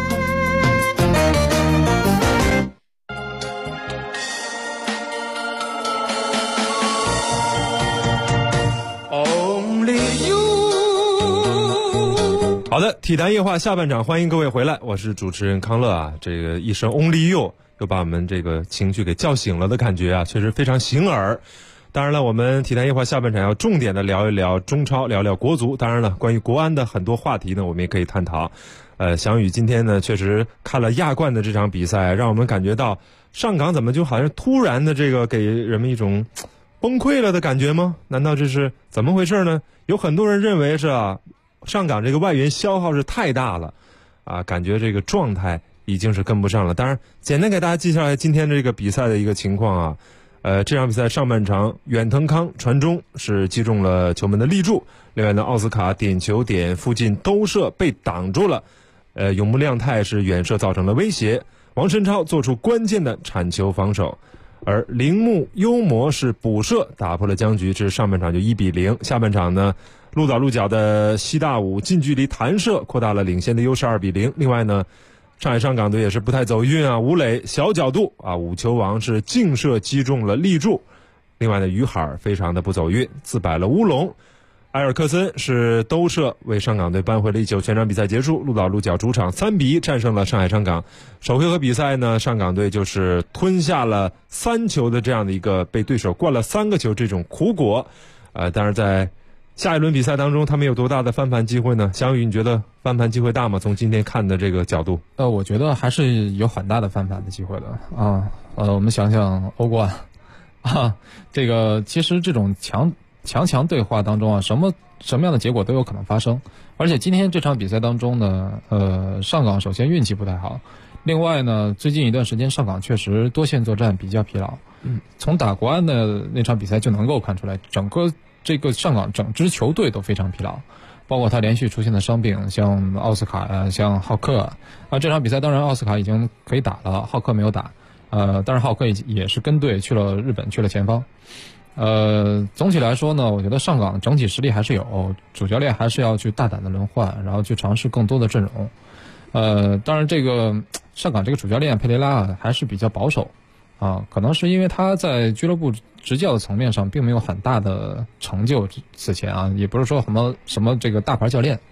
好的，体坛夜话下半场，欢迎各位回来，我是主持人康乐啊。这个一声 Only You 又把我们这个情绪给叫醒了的感觉啊，确实非常醒耳。当然了，我们体坛夜话下半场要重点的聊一聊中超，聊聊国足。当然了，关于国安的很多话题呢，我们也可以探讨。翔宇今天呢，确实看了亚冠的这场比赛，让我们感觉到上港怎么就好像突然的这个给人们一种崩溃了的感觉吗？难道这是怎么回事呢？有很多人认为是上港这个外援消耗是太大了啊，感觉这个状态已经是跟不上了。当然，简单给大家记下来今天这个比赛的一个情况啊。这场比赛上半场，远藤康传中是击中了球门的立柱，另外呢，奥斯卡点球点附近兜射被挡住了，永木亮太是远射造成了威胁，王申超做出关键的铲球防守，而铃木优磨是补射打破了僵局，至上半场就1-0。下半场呢，鹿岛鹿角的西大武近距离弹射扩大了领先的优势2-0。另外呢，上海上港队也是不太走运啊，吴磊小角度啊，五球王是劲射击中了立柱。另外呢，于海非常的不走运，自摆了乌龙。埃尔克森是兜射为上港队扳回了1球。全场比赛结束，鹿岛鹿角主场3-1战胜了上海上港。首回合比赛呢，上港队就是吞下了3球的这样的一个被对手灌了3个球这种苦果。当然在下一轮比赛当中，他们有多大的翻盘机会呢？翔宇，你觉得翻盘机会大吗？从今天看的这个角度， 我觉得还是有很大的翻盘的机会的啊。我们想想欧冠啊，这个其实这种强对话当中啊，什么样的结果都有可能发生。而且今天这场比赛当中呢，上港首先运气不太好，另外呢，最近一段时间上港确实多线作战比较疲劳。从打国安的那场比赛就能够看出来，整个这个上港整支球队都非常疲劳，包括他连续出现的伤病，像奥斯卡啊，像浩克啊。这场比赛当然奥斯卡已经可以打了，浩克没有打。但是浩克也是跟队去了日本，去了前方。总体来说呢，我觉得上港整体实力还是有，主教练还是要去大胆的轮换，然后去尝试更多的阵容。当然这个上港这个主教练佩雷拉还是比较保守啊，可能是因为他在俱乐部执教的层面上并没有很大的成就，此前啊也不是说什么这个大牌教练，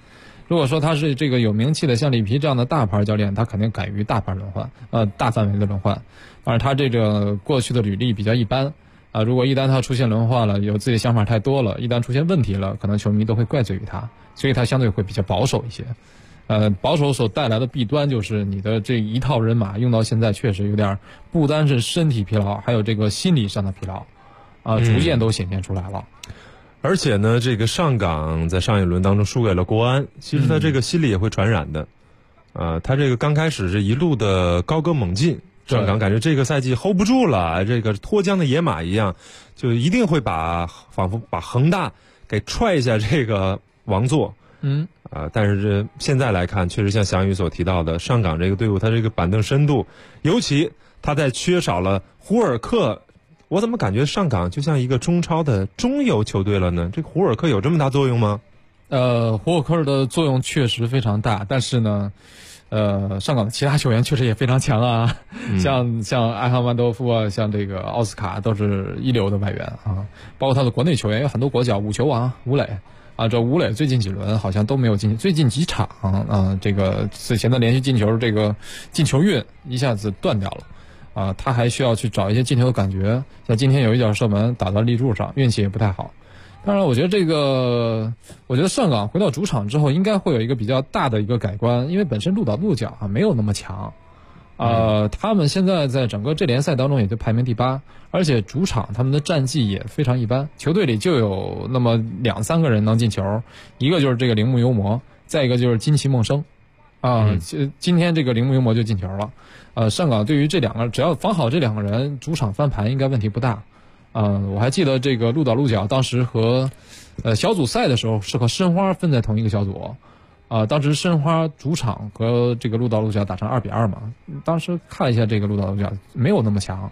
如果说他是这个有名气的像里皮这样的大牌教练，他肯定敢于大牌轮换，大范围的轮换。而他这个过去的履历比较一般如果一旦他出现轮换了，有自己的想法太多了，一旦出现问题了，可能球迷都会怪罪于他，所以他相对会比较保守一些。保守所带来的弊端就是你的这一套人马用到现在确实有点不单是身体疲劳，还有这个心理上的疲劳逐渐都显现出来了。 而且呢，这个上港在上一轮当中输给了国安，其实他这个心理也会传染的。他这个刚开始是一路的高歌猛进，上港感觉这个赛季 hold 不住了，这个脱缰的野马一样，就一定会仿佛把恒大给踹下这个王座。但是现在来看，确实像翔宇所提到的，上港这个队伍它这个板凳深度，尤其他在缺少了胡尔克，我怎么感觉上港就像一个中超的中游球队了呢？这个胡尔克有这么大作用吗？ 胡尔克的作用确实非常大，但是呢上港的其他球员确实也非常强啊，像埃哈曼多夫啊，像这个奥斯卡都是一流的外援包括他的国内球员有很多国脚，五球王吴磊这吴磊最近几轮好像都没有进，最近几场这个此前的连续进球这个进球运一下子断掉了他还需要去找一些进球的感觉，像今天有一脚射门打到立柱上，运气也不太好。当然我觉得上港回到主场之后应该会有一个比较大的一个改观，因为本身鹿岛鹿角没有那么强他们现在在整个这联赛当中也就排名第8，而且主场他们的战绩也非常一般，球队里就有那么2-3个人能进球，一个就是这个铃木优磨，再一个就是金崎梦生今天这个铃木优磨就进球了上港对于这两个只要防好这2个人，主场翻盘应该问题不大我还记得这个鹿岛鹿角当时和小组赛的时候是和申花分在同一个小组当时申花主场和这个鹿岛鹿角打成2-2嘛，当时看了一下这个鹿岛鹿角没有那么强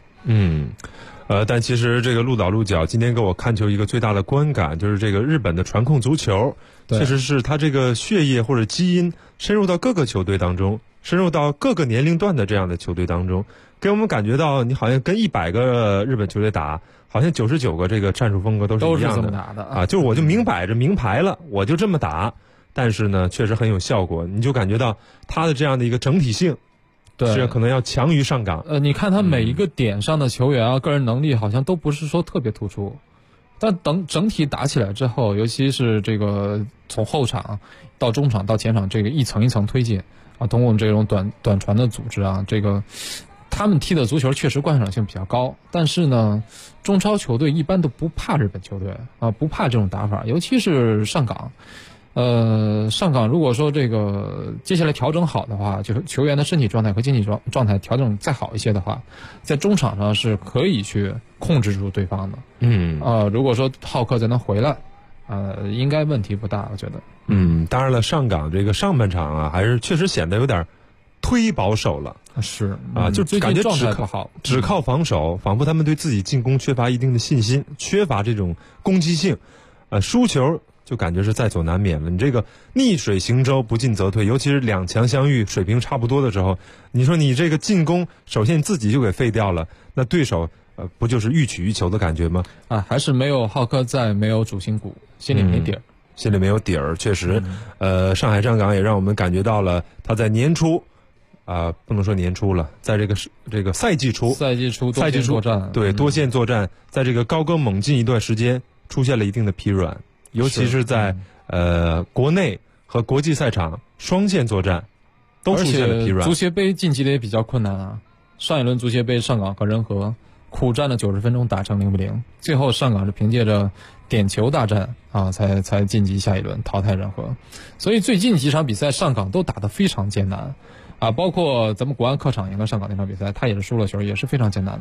但其实这个鹿岛鹿角今天给我看球一个最大的观感就是这个日本的传控足球，确实是他这个血液或者基因深入到各个球队当中，深入到各个年龄段的这样的球队当中，给我们感觉到你好像跟100个日本球队打，好像99个这个战术风格都是一样的， 都是这么打的就我就明摆着明牌了，我就这么打，但是呢确实很有效果，你就感觉到他的这样的一个整体性是可能要强于上港你看他每一个点上的球员个人能力好像都不是说特别突出，但等整体打起来之后，尤其是这个从后场到中场到前场这个一层一层推进通过这种短传的组织这个他们踢的足球确实观赏性比较高，但是呢中超球队一般都不怕日本球队不怕这种打法，尤其是上港上港如果说这个接下来调整好的话，就是球员的身体状态和经济状态调整再好一些的话，在中场上是可以去控制住对方的如果说浩克再能回来应该问题不大，我觉得当然了，上港这个上半场还是确实显得有点忒保守了， 是就感觉状态不好， 只靠防守，仿佛他们对自己进攻缺乏一定的信心，缺乏这种攻击性输球就感觉是在所难免了。你这个逆水行舟，不进则退，尤其是2强相遇，水平差不多的时候，你说你这个进攻首先自己就给废掉了，那对手不就是欲取欲求的感觉吗？ 还是没有浩克在，没有主心骨，心里没底儿， 心里没有底儿，确实上海上港也让我们感觉到了他在年初不能说年初了，在这个赛季初作战， 对多线作战，在这个高歌猛进一段时间出现了一定的疲软，尤其是在国内和国际赛场双线作战都出现了疲软。 足协杯晋级的也比较困难上一轮足协杯上港和仁和苦战了90分钟打成0-0，最后上港是凭借着点球大战才晋级下一轮淘汰仁和，所以最近几场比赛上港都打得非常艰难包括咱们国安客场赢了上港那场比赛，他也是输了球，也是非常艰难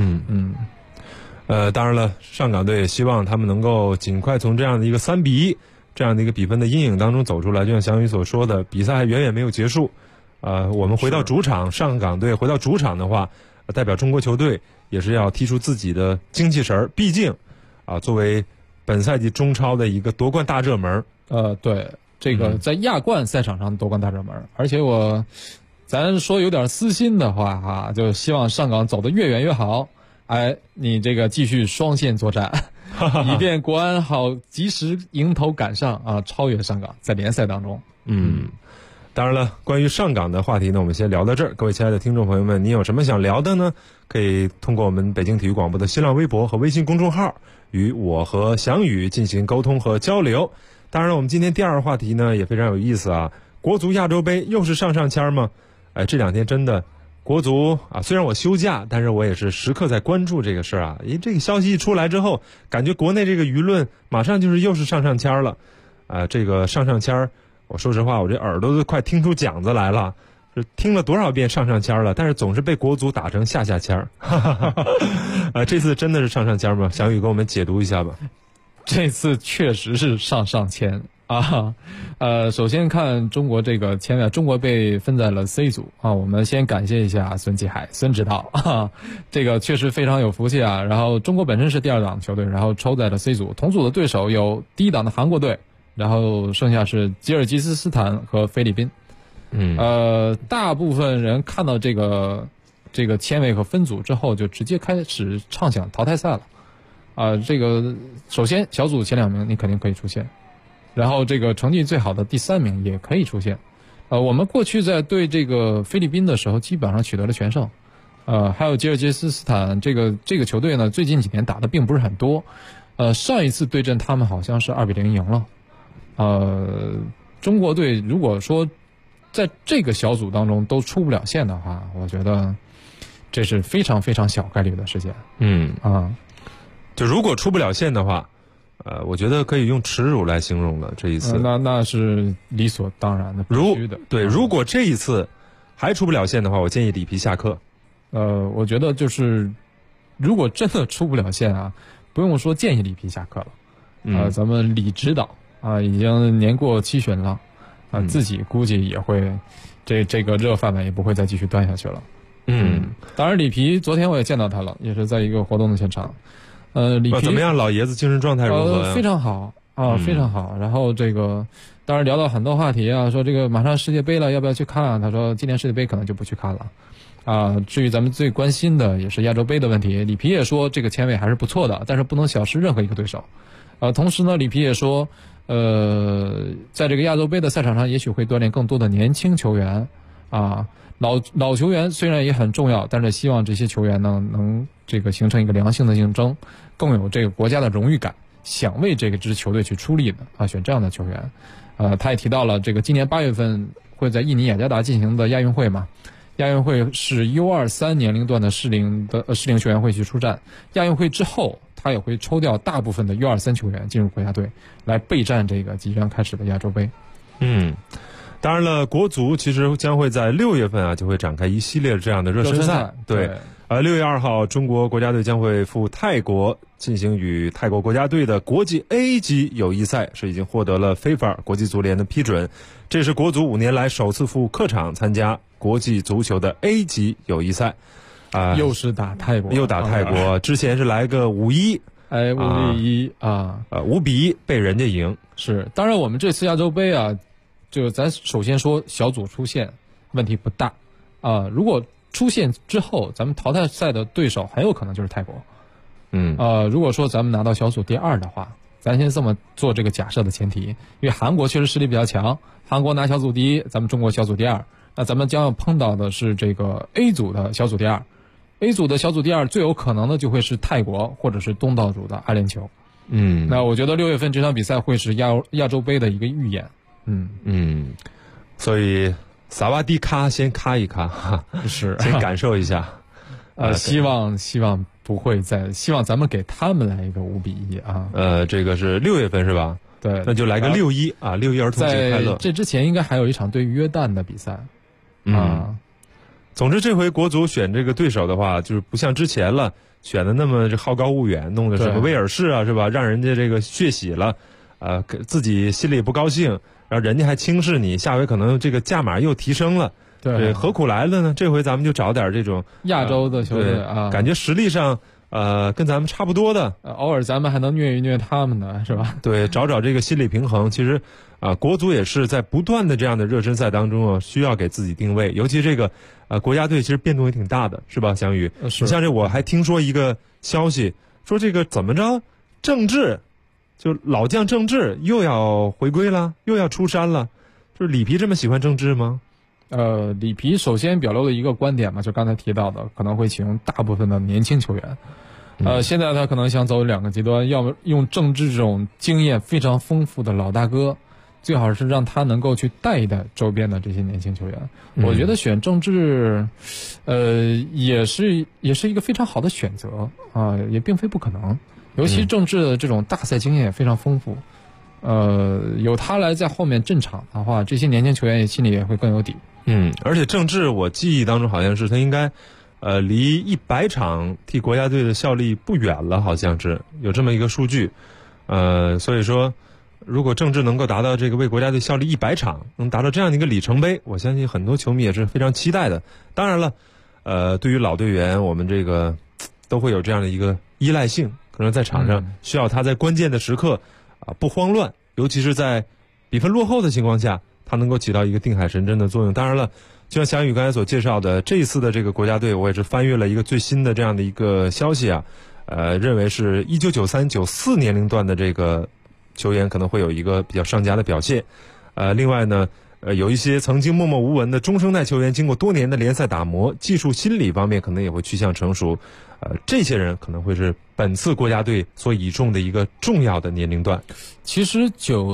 的当然了，上港队也希望他们能够尽快从这样的一个3-1这样的一个比分的阴影当中走出来，就像翔宇所说的，比赛还远远没有结束我们回到主场，上港队回到主场的话代表中国球队也是要踢出自己的精气神儿，毕竟作为本赛季中超的一个夺冠大热门对，这个在亚冠赛场上夺冠大热门而且咱说有点私心的话就希望上港走得越远越好，你这个继续双线作战以便国安好及时迎头赶上啊，超越上港在联赛当中。 当然了，关于上港的话题呢，我们先聊到这儿。各位亲爱的听众朋友们，你有什么想聊的呢？可以通过我们北京体育广播的新浪微博和微信公众号与我和翔宇进行沟通和交流。当然了，我们今天第二个话题呢也非常有意思啊，国足亚洲杯又是上签吗？这两天真的国足啊，虽然我休假，但是我也是时刻在关注这个事儿啊。这个消息一出来之后，感觉国内这个舆论马上就是又是上签了这个上签，我说实话，我这耳朵都快听出茧子来了，就听了多少遍上签了，但是总是被国足打成下签。这次真的是上签吗？翔宇给我们解读一下吧。 这次确实是上签啊。首先看中国这个签位，中国被分在了 C 组啊。我们先感谢一下孙继海孙指导啊，这个确实非常有福气啊。然后中国本身是第二档球队，然后抽在了 C 组，同组的对手有第一档的韩国队。然后剩下是吉尔吉斯坦和菲律宾。大部分人看到这个签位和分组之后，就直接开始畅想淘汰赛了。这个首先小组前2名你肯定可以出现，然后这个成绩最好的第3名也可以出现。我们过去在对这个菲律宾的时候，基本上取得了全胜。还有吉尔吉斯坦这个球队呢，最近几年打的并不是很多。上一次对阵他们好像是2-0赢了。中国队如果说在这个小组当中都出不了线的话，我觉得这是非常非常小概率的事件。 就如果出不了线的话，我觉得可以用耻辱来形容的这一次。 那是理所当然的，必须的。 对，如果这一次还出不了线的话，我建议里皮下课。 我觉得就是如果真的出不了线啊，不用说建议里皮下课了。咱们李指导已经年过70了，自己估计也会，这个热饭碗也不会再继续端下去了。当然里皮昨天我也见到他了，也是在一个活动的现场。里皮怎么样？老爷子精神状态如何呀？ 非常好非常好。然后这个当然聊到很多话题啊，说这个马上世界杯了，要不要去看？他说今年世界杯可能就不去看了。至于咱们最关心的也是亚洲杯的问题，里皮也说这个签位还是不错的，但是不能小视任何一个对手。同时呢，里皮也说，在这个亚洲杯的赛场上，也许会锻炼更多的年轻球员老球员虽然也很重要，但是希望这些球员呢能这个形成一个良性的竞争，更有这个国家的荣誉感，想为这个支球队去出力的选这样的球员。他也提到了这个今年8月份会在印尼雅加达进行的亚运会嘛。亚运会是 U23 年龄段的适龄球员会去出战，亚运会之后他也会抽调大部分的 U23 球员进入国家队来备战这个即将开始的亚洲杯。 当然了，国足其实将会在6月份就会展开一系列这样的热身赛。对，6月2号中国国家队将会赴泰国进行与泰国国家队的国际 A 级友谊赛，是已经获得了 FIFA 国际足联的批准。这是国足5年来首次赴客场参加国际足球的 A 级友谊赛。 又是打泰国， 又打泰国。之前是来个5-1。5-1被人家赢。 是，当然我们这次亚洲杯就咱首先说小组出线问题不大如果出线之后，咱们淘汰赛的对手很有可能就是泰国。如果说咱们拿到小组第2的话，咱先这么做这个假设的前提，因为韩国确实实力比较强，韩国拿小组第1，咱们中国小组第2，那咱们将要碰到的是这个 A 组的小组第2。A 组的小组第2最有可能的就会是泰国或者是东道主的阿联酋。那我觉得6月份这场比赛会是亚洲杯的一个预演。 所以萨瓦迪卡先咔一咔是先感受一下。 希望不会希望咱们给他们来一个5-1 这个是6月份是吧？ 对， 那就来个6-16·1儿童节快乐。 在这之前应该还有一场对约旦的比赛。 总之这回国足选这个对手的话，就是不像之前了，选的那么好高骛远，弄的什么威尔士是吧？让人家这个血洗了，自己心里不高兴，然后人家还轻视你，下回可能这个价码又提升了。 对， 何苦来了呢？这回咱们就找点这种亚洲的球队感觉实力上跟咱们差不多的， 偶尔咱们还能虐一虐他们的是吧？ 对，找这个心理平衡。其实国足也是在不断的这样的热身赛当中需要给自己定位，尤其这个国家队其实变动也挺大的，是吧？翔宇，你像这我还听说一个消息，说这个怎么着， 郑智，就老将郑智又要回归了，又要出山了。就是里皮这么喜欢郑智吗？ 里皮首先表露了一个观点嘛，就刚才提到的，可能会启用大部分的年轻球员。现在他可能想走两个极端，要么用郑智这种经验非常丰富的老大哥，最好是让他能够去带一带周边的这些年轻球员。我觉得选郑智，也是一个非常好的选择啊，也并非不可能。尤其郑智的这种大赛经验也非常丰富，有他来在后面镇场的话，这些年轻球员也心里也会更有底。 而且郑智我记忆当中好像是他应该。离100场替国家队的效力不远了，好像是有这么一个数据。所以说，如果郑智能够达到这个为国家队效力100场，能达到这样的一个里程碑，我相信很多球迷也是非常期待的。当然了，对于老队员，我们这个都会有这样的一个依赖性，可能在场上需要他在关键的时刻不慌乱，尤其是在比分落后的情况下，他能够起到一个定海神针的作用。当然了。就像翔宇刚才所介绍的，这一次的这个国家队，我也是翻阅了一个最新的这样的一个消息啊，认为是1993-94年龄段的这个球员可能会有一个比较上佳的表现。另外呢，有一些曾经默默无闻的中生代球员，经过多年的联赛打磨，技术心理方面可能也会趋向成熟。这些人可能会是本次国家队所倚重的一个重要的年龄段。 其实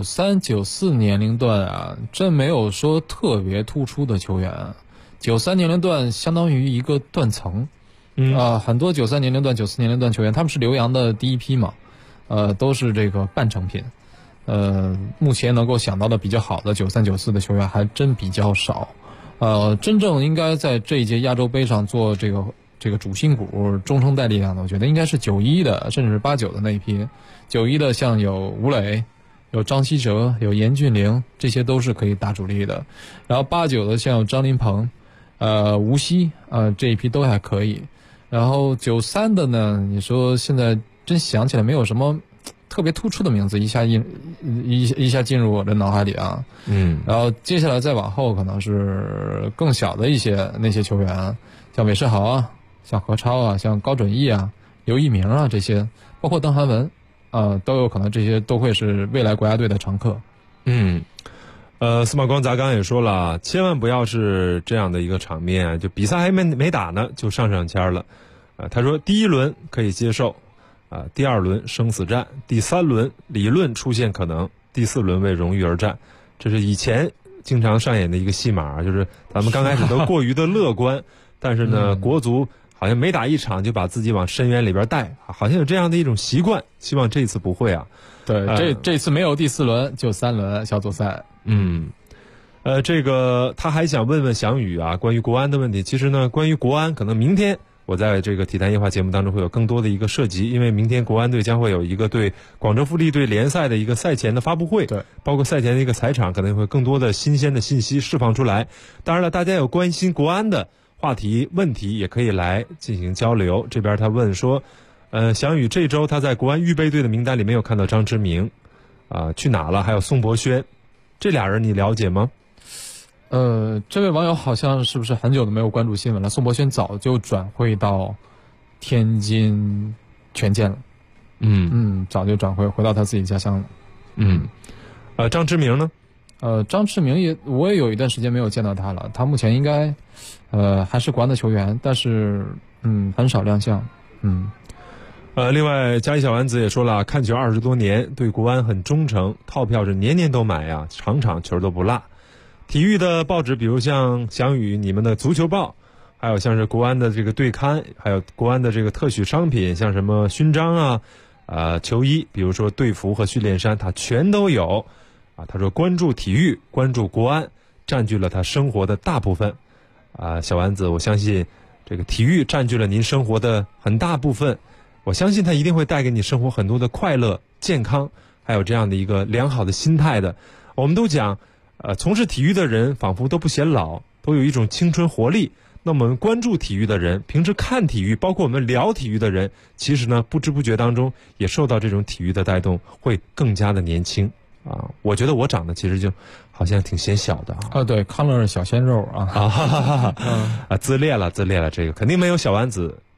93、94年龄段啊，真没有说特别突出的球员。93年龄段相当于一个断层，很多93年龄段、94年龄段球员，他们是留洋的第一批嘛，都是这个半成品。目前能够想到的比较好的93、94的球员还真比较少。真正应该在这一届亚洲杯上做这个主心骨、中生代力量的，我觉得应该是91的，甚至是89的那一批。91的像有吴磊、有张稀哲、有严俊凌，这些都是可以打主力的。然后89的像有张琳芃、吴曦，这一批都还可以。然后93的呢，你说现在真想起来没有什么特别突出的名字一下进入我的脑海里啊。然后接下来再往后可能是更小的一些那些球员，像韦世豪啊，像何超啊，像高准翼啊，刘一鸣啊，这些包括邓涵文都有可能，这些都会是未来国家队的常客。 司马光砸缸也说了，千万不要是这样的一个场面，就比赛还没打呢就上签了。他说第一轮可以接受，第二轮生死战，第三轮理论出现可能，第四轮为荣誉而战。这是以前经常上演的一个戏码，就是咱们刚开始都过于的乐观，但是呢，国足好像每打一场就把自己往深渊里边带，好像有这样的一种习惯。希望这次不会啊。 对，这次没有第四轮，就3轮小组赛。 这个他还想问问翔宇啊，关于国安的问题。其实呢，关于国安，可能明天我在这个体坛夜话节目当中会有更多的一个涉及，因为明天国安队将会有一个对广州富力队联赛的一个赛前的发布会， 对， 包括赛前的一个采场，可能会更多的新鲜的信息释放出来。当然了，大家有关心国安的话题问题也可以来进行交流。这边他问说，翔宇这周他在国安预备队的名单里没有看到张之明，去哪了？还有宋博轩，这俩人你了解吗？ 这位网友好像是不是很久都没有关注新闻了？宋博轩早就转会到天津权健了，早就转会回到他自己家乡了。 张之明呢？ 张之明我也有一段时间没有见到他了。他目前应该还是国安的球员，但是很少亮相。 另外嘉义小丸子也说了，看球20多年，对国安很忠诚，套票是年年都买呀，场场球都不落。体育的报纸，比如像翔宇你们的足球报，还有像是国安的这个队刊，还有国安的这个特许商品，像什么勋章球衣，比如说队服和训练衫，他全都有他说关注体育，关注国安，占据了他生活的大部分小丸子，我相信这个体育占据了您生活的很大部分，我相信它一定会带给你生活很多的快乐、健康，还有这样的一个良好的心态的。我们都讲从事体育的人仿佛都不显老，都有一种青春活力。那我们关注体育的人，平时看体育，包括我们聊体育的人，其实呢不知不觉当中也受到这种体育的带动，会更加的年轻我觉得我长得其实就好像挺显小的对，康乐小鲜肉自恋了，这个肯定没有小丸子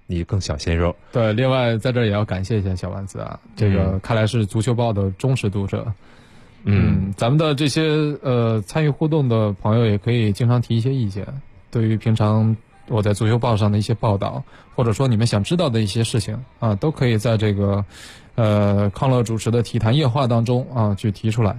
你更小鲜肉。 对，另外在这儿也要感谢一下小丸子啊，这个看来是足球报的忠实读者。咱们的这些参与互动的朋友也可以经常提一些意见，对于平常我在足球报上的一些报道，或者说你们想知道的一些事情啊，都可以在这个康乐主持的体坛夜话当中啊去提出来。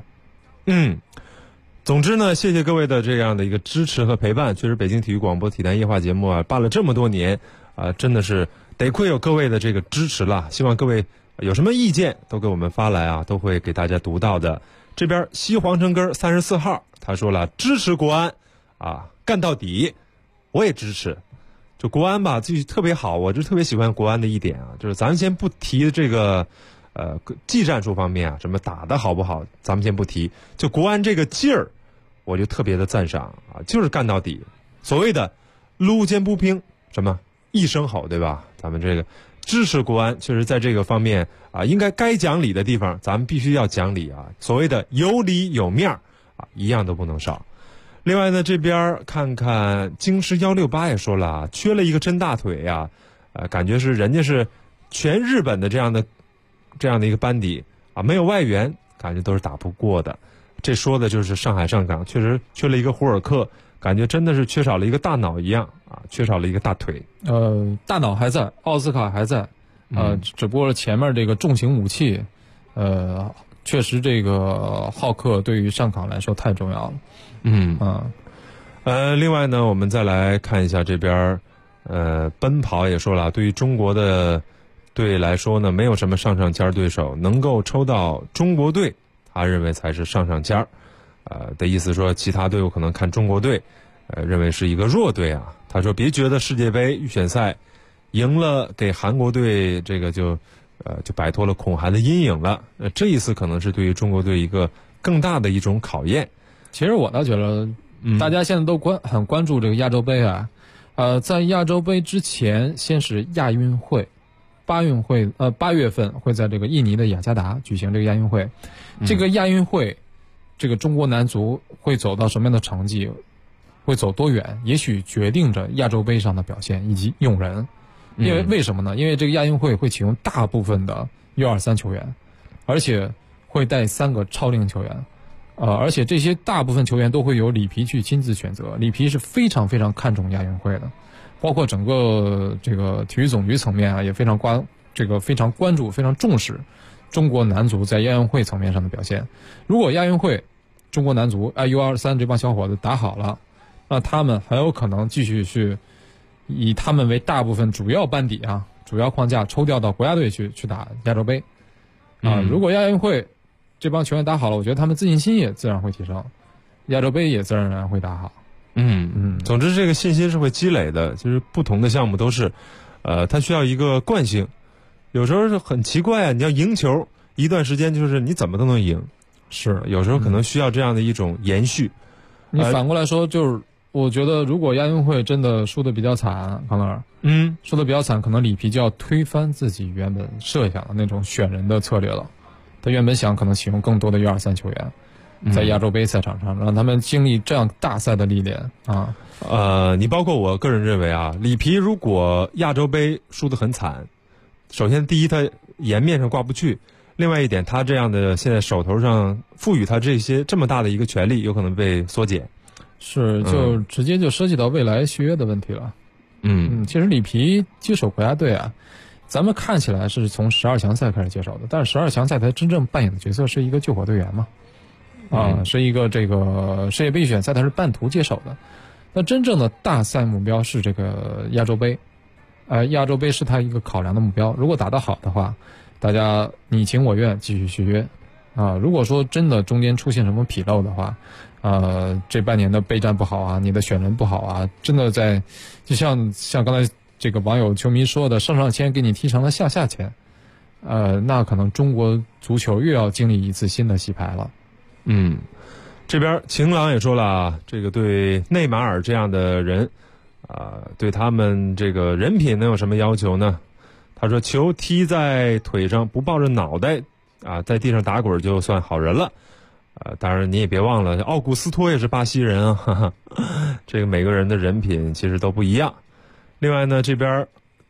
总之呢，谢谢各位的这样的一个支持和陪伴。确实，北京体育广播体坛夜话节目啊，办了这么多年啊，真的是得亏有各位的这个支持了。希望各位有什么意见都给我们发来啊，都会给大家读到的。这边西黄城根34号他说了，支持国安啊，干到底。我也支持。就国安吧，就特别好，我就特别喜欢国安的一点啊，就是咱们先不提这个技战术方面啊，什么打得好不好，咱们先不提。就国安这个劲儿，我就特别的赞赏啊，就是干到底。所谓的路见不平，什么一声吼，对吧？咱们这个支持国安，确实在这个方面啊，应该讲理的地方，咱们必须要讲理啊。所谓的有理有面啊，一样都不能少。另外呢，这边看看京师168也说了，缺了一个真大腿呀，感觉是人家是全日本的这样的一个班底啊，没有外援，感觉都是打不过的。这说的就是上海上港确实缺了一个胡尔克，感觉真的是缺少了一个大脑一样啊，缺少了一个大腿。 大脑还在，奥斯卡还在，只不过前面这个重型武器，确实这个浩克对于上港来说太重要了。 另外呢，我们再来看一下这边，奔跑也说了，对于中国的队来说呢，没有什么上签对手，能够抽到中国队，他认为才是上签。的意思说，其他队伍可能看中国队，认为是一个弱队啊。他说，别觉得世界杯预选赛赢了给韩国队，这个就摆脱了恐韩的阴影了。这一次可能是对于中国队一个更大的一种考验。 其实我倒觉得，大家现在都很关注这个亚洲杯啊，在亚洲杯之前，先是亚运会，8月份会在这个印尼的雅加达举行这个亚运会。这个亚运会，这个中国男足会走到什么样的成绩，会走多远，也许决定着亚洲杯上的表现以及用人。因为什么呢？因为这个亚运会会启用大部分的U23球员，而且会带3个超龄球员。而且这些大部分球员都会由里皮去亲自选择，里皮是非常非常看重亚运会的，包括整个这个体育总局层面啊，也非常关注、非常重视中国男足在亚运会层面上的表现。如果亚运会中国男足U23这帮小伙子打好了，那他们很有可能继续去以他们为大部分主要班底啊、主要框架抽调到国家队去打亚洲杯如果亚运会这帮球员打好了，我觉得他们自信心也自然会提升，亚洲杯也自然而然会打好。 总之这个信心是会积累的，就是不同的项目都是，它需要一个惯性。有时候是很奇怪啊，你要赢球一段时间，就是你怎么都能赢，是有时候可能需要这样的一种延续。 你反过来说，就是我觉得如果亚运会真的输得比较惨，康乐，输得比较惨，可能里皮就要推翻自己原本设想的那种选人的策略了。他原本想可能启用更多的U23球员，在亚洲杯赛场上让他们经历这样大赛的历练啊。 你包括我个人认为啊，里皮如果亚洲杯输得很惨，首先第一他颜面上挂不去，另外一点他这样的现在手头上赋予他这么大的一个权利，有可能被缩减， 是就直接就涉及到未来续约的问题了。其实里皮接手国家队啊，咱们看起来是从12强赛开始接手的，但是12强赛他真正扮演的角色是一个救火队员嘛，是一个这个世界杯预选赛他是半途接手的。那真正的大赛目标是这个亚洲杯，亚洲杯是他一个考量的目标。如果打得好的话，大家你情我愿继续续约如果说真的中间出现什么纰漏的话，这半年的备战不好啊，你的选人不好啊，真的就像刚才这个网友球迷说的，上签给你踢成了下签，那可能中国足球又要经历一次新的洗牌了。 这边晴朗也说了，这个对内马尔这样的人对他们这个人品能有什么要求呢？他说球踢在腿上不抱着脑袋在地上打滚就算好人了。当然你也别忘了奥古斯托也是巴西人啊，这个每个人的人品其实都不一样。另外呢，这边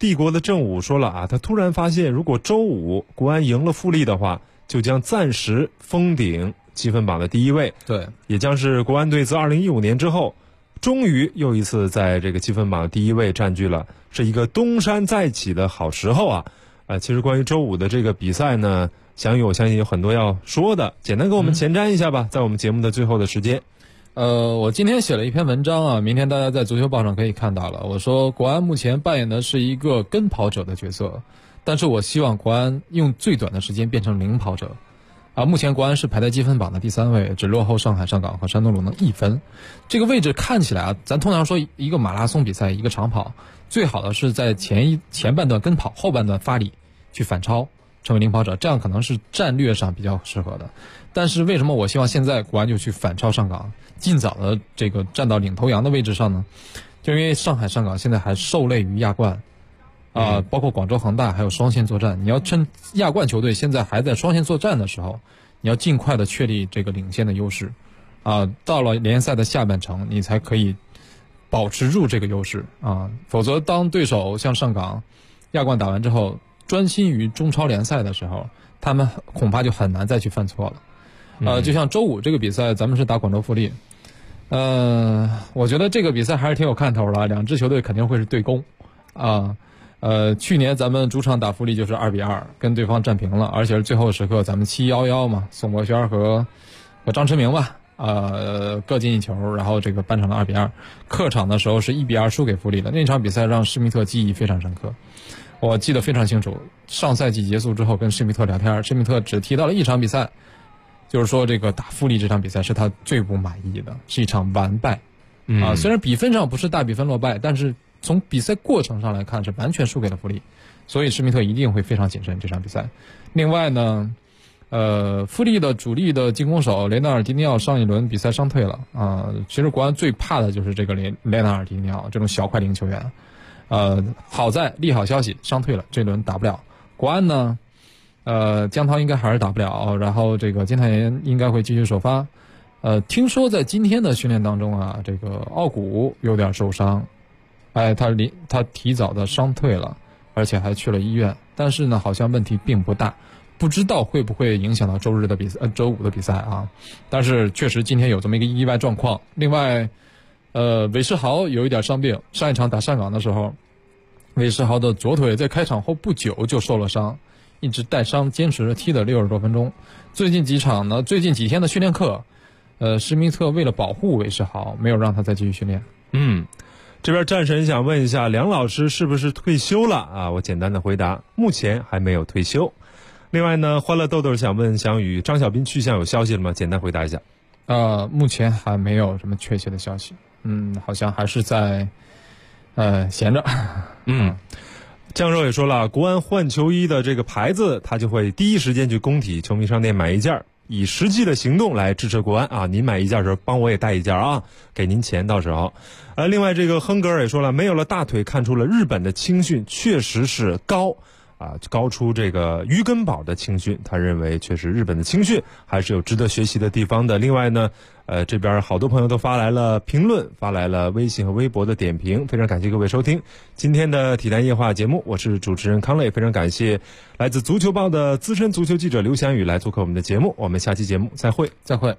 帝国的郑武说了啊，他突然发现，如果周五国安赢了富力的话，就将暂时封顶积分榜的第一位。 对， 也将是国安队自2015年之后，终于又一次在这个积分榜第一位占据了，是一个东山再起的好时候啊！其实关于周五的这个比赛呢，翔宇我相信有很多要说的，简单给我们前瞻一下吧，在我们节目的最后的时间。 我今天写了一篇文章啊，明天大家在足球报上可以看到了。我说国安目前扮演的是一个跟跑者的角色，但是我希望国安用最短的时间变成领跑者。目前国安是排在积分榜的第3位，只落后上海上港和山东鲁能1分。这个位置看起来啊，咱通常说一个马拉松比赛，一个长跑，最好的是在前半段跟跑，后半段发力去反超，成为领跑者，这样可能是战略上比较适合的。但是为什么我希望现在国安就去反超上港，尽早的这个站到领头羊的位置上呢？就因为上海上港现在还受累于亚冠。包括广州恒大还有双线作战，你要趁亚冠球队现在还在双线作战的时候，你要尽快的确立这个领先的优势，到了联赛的下半程，你才可以保持住这个优势否则当对手像上港亚冠打完之后，专心于中超联赛的时候，他们恐怕就很难再去犯错了。就像周五这个比赛，咱们是打广州富力，我觉得这个比赛还是挺有看头的，两支球队肯定会是对攻去年咱们主场打富力就是2-2跟对方战平了，而且是最后时刻咱们7-1嘛，宋国轩和张驰明吧，各进1球，然后这个扳成了2-2。客场的时候是1-2输给富力的，那场比赛让施密特记忆非常深刻，我记得非常清楚。上赛季结束之后跟施密特聊天，施密特只提到了一场比赛，就是说这个打富力这场比赛是他最不满意的，是一场完败。虽然比分上不是大比分落败，但是从比赛过程上来看是完全输给了富力，所以施密特一定会非常谨慎这场比赛。另外呢，富力的主力的进攻手雷纳尔迪尼奥上一轮比赛伤退了其实国安最怕的就是这个雷纳尔迪尼奥这种小快灵球员。好在利好消息，伤退了，这轮打不了。国安呢，江涛应该还是打不了，然后这个金泰妍应该会继续首发。听说在今天的训练当中这个奥古有点受伤。他提早的伤退了，而且还去了医院，但是呢，好像问题并不大，不知道会不会影响到周五的比赛但是确实今天有这么一个意外状况。另外，韦世豪有一点伤病，上一场打上港的时候，韦世豪的左腿在开场后不久就受了伤，一直带伤坚持踢了60多分钟。最近几天的训练课，施密特为了保护韦世豪，没有让他再继续训练。 这边战神想问一下梁老师是不是退休了我简单的回答，目前还没有退休。另外呢，欢乐豆豆想问翔宇，张小斌去向有消息了吗？简单回答一下。 目前还没有什么确切的消息，好像还是在闲着。 江肉也说了，国安换球衣的这个牌子，他就会第一时间去工体球迷商店买一件，以实际的行动来支持国安您买一件的时候帮我也带一件给您钱到时候。另外这个亨格尔也说了，没有了大腿看出了日本的青训确实是高出这个于根宝的青训，他认为确实日本的青训还是有值得学习的地方的。另外呢，这边好多朋友都发来了评论，发来了微信和微博的点评，非常感谢各位收听今天的体坛夜话节目，我是主持人康磊，非常感谢来自足球报的资深足球记者刘翔宇来做客我们的节目，我们下期节目再会。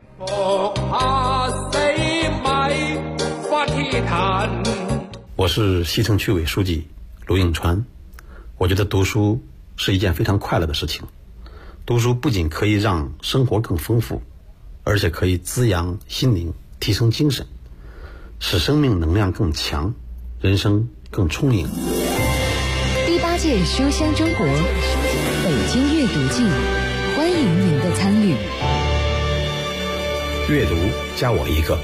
我是西城区委书记卢应川。我觉得读书是一件非常快乐的事情，读书不仅可以让生活更丰富，而且可以滋养心灵，提升精神，使生命能量更强，人生更充盈。 第8届书香中国北京阅读季，欢迎您的参与。 阅读加我一个。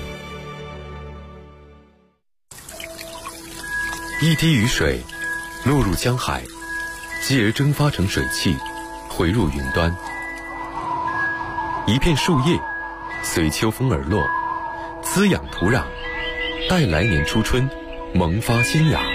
一滴雨水落入江海，继而蒸发成水汽，回入云端。一片树叶随秋风而落，滋养土壤，待来年初春萌发新芽。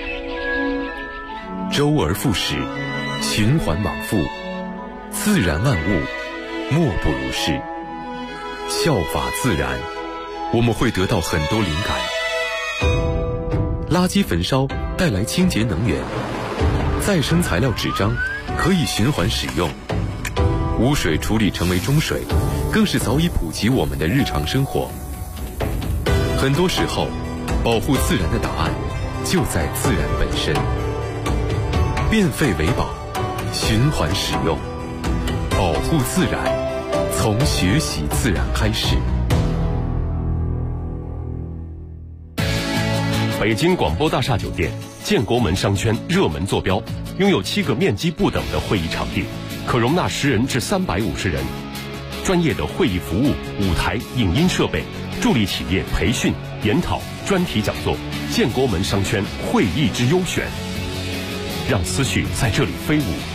周而复始，循环往复，自然万物莫不如是。效法自然，我们会得到很多灵感。垃圾焚烧带来清洁能源， 再生材料纸张可以循环使用，污水处理成为中水，更是早已普及我们的日常生活。很多时候，保护自然的答案就在自然本身。变废为宝，循环使用，保护自然，从学习自然开始。 北京广播大厦酒店建国门商圈热门坐标，拥有7个面积不等的会议场地，可容纳10人至350人。专业的会议服务、舞台、影音设备，助力企业培训、研讨、专题讲座。建国门商圈会议之优选，让思绪在这里飞舞，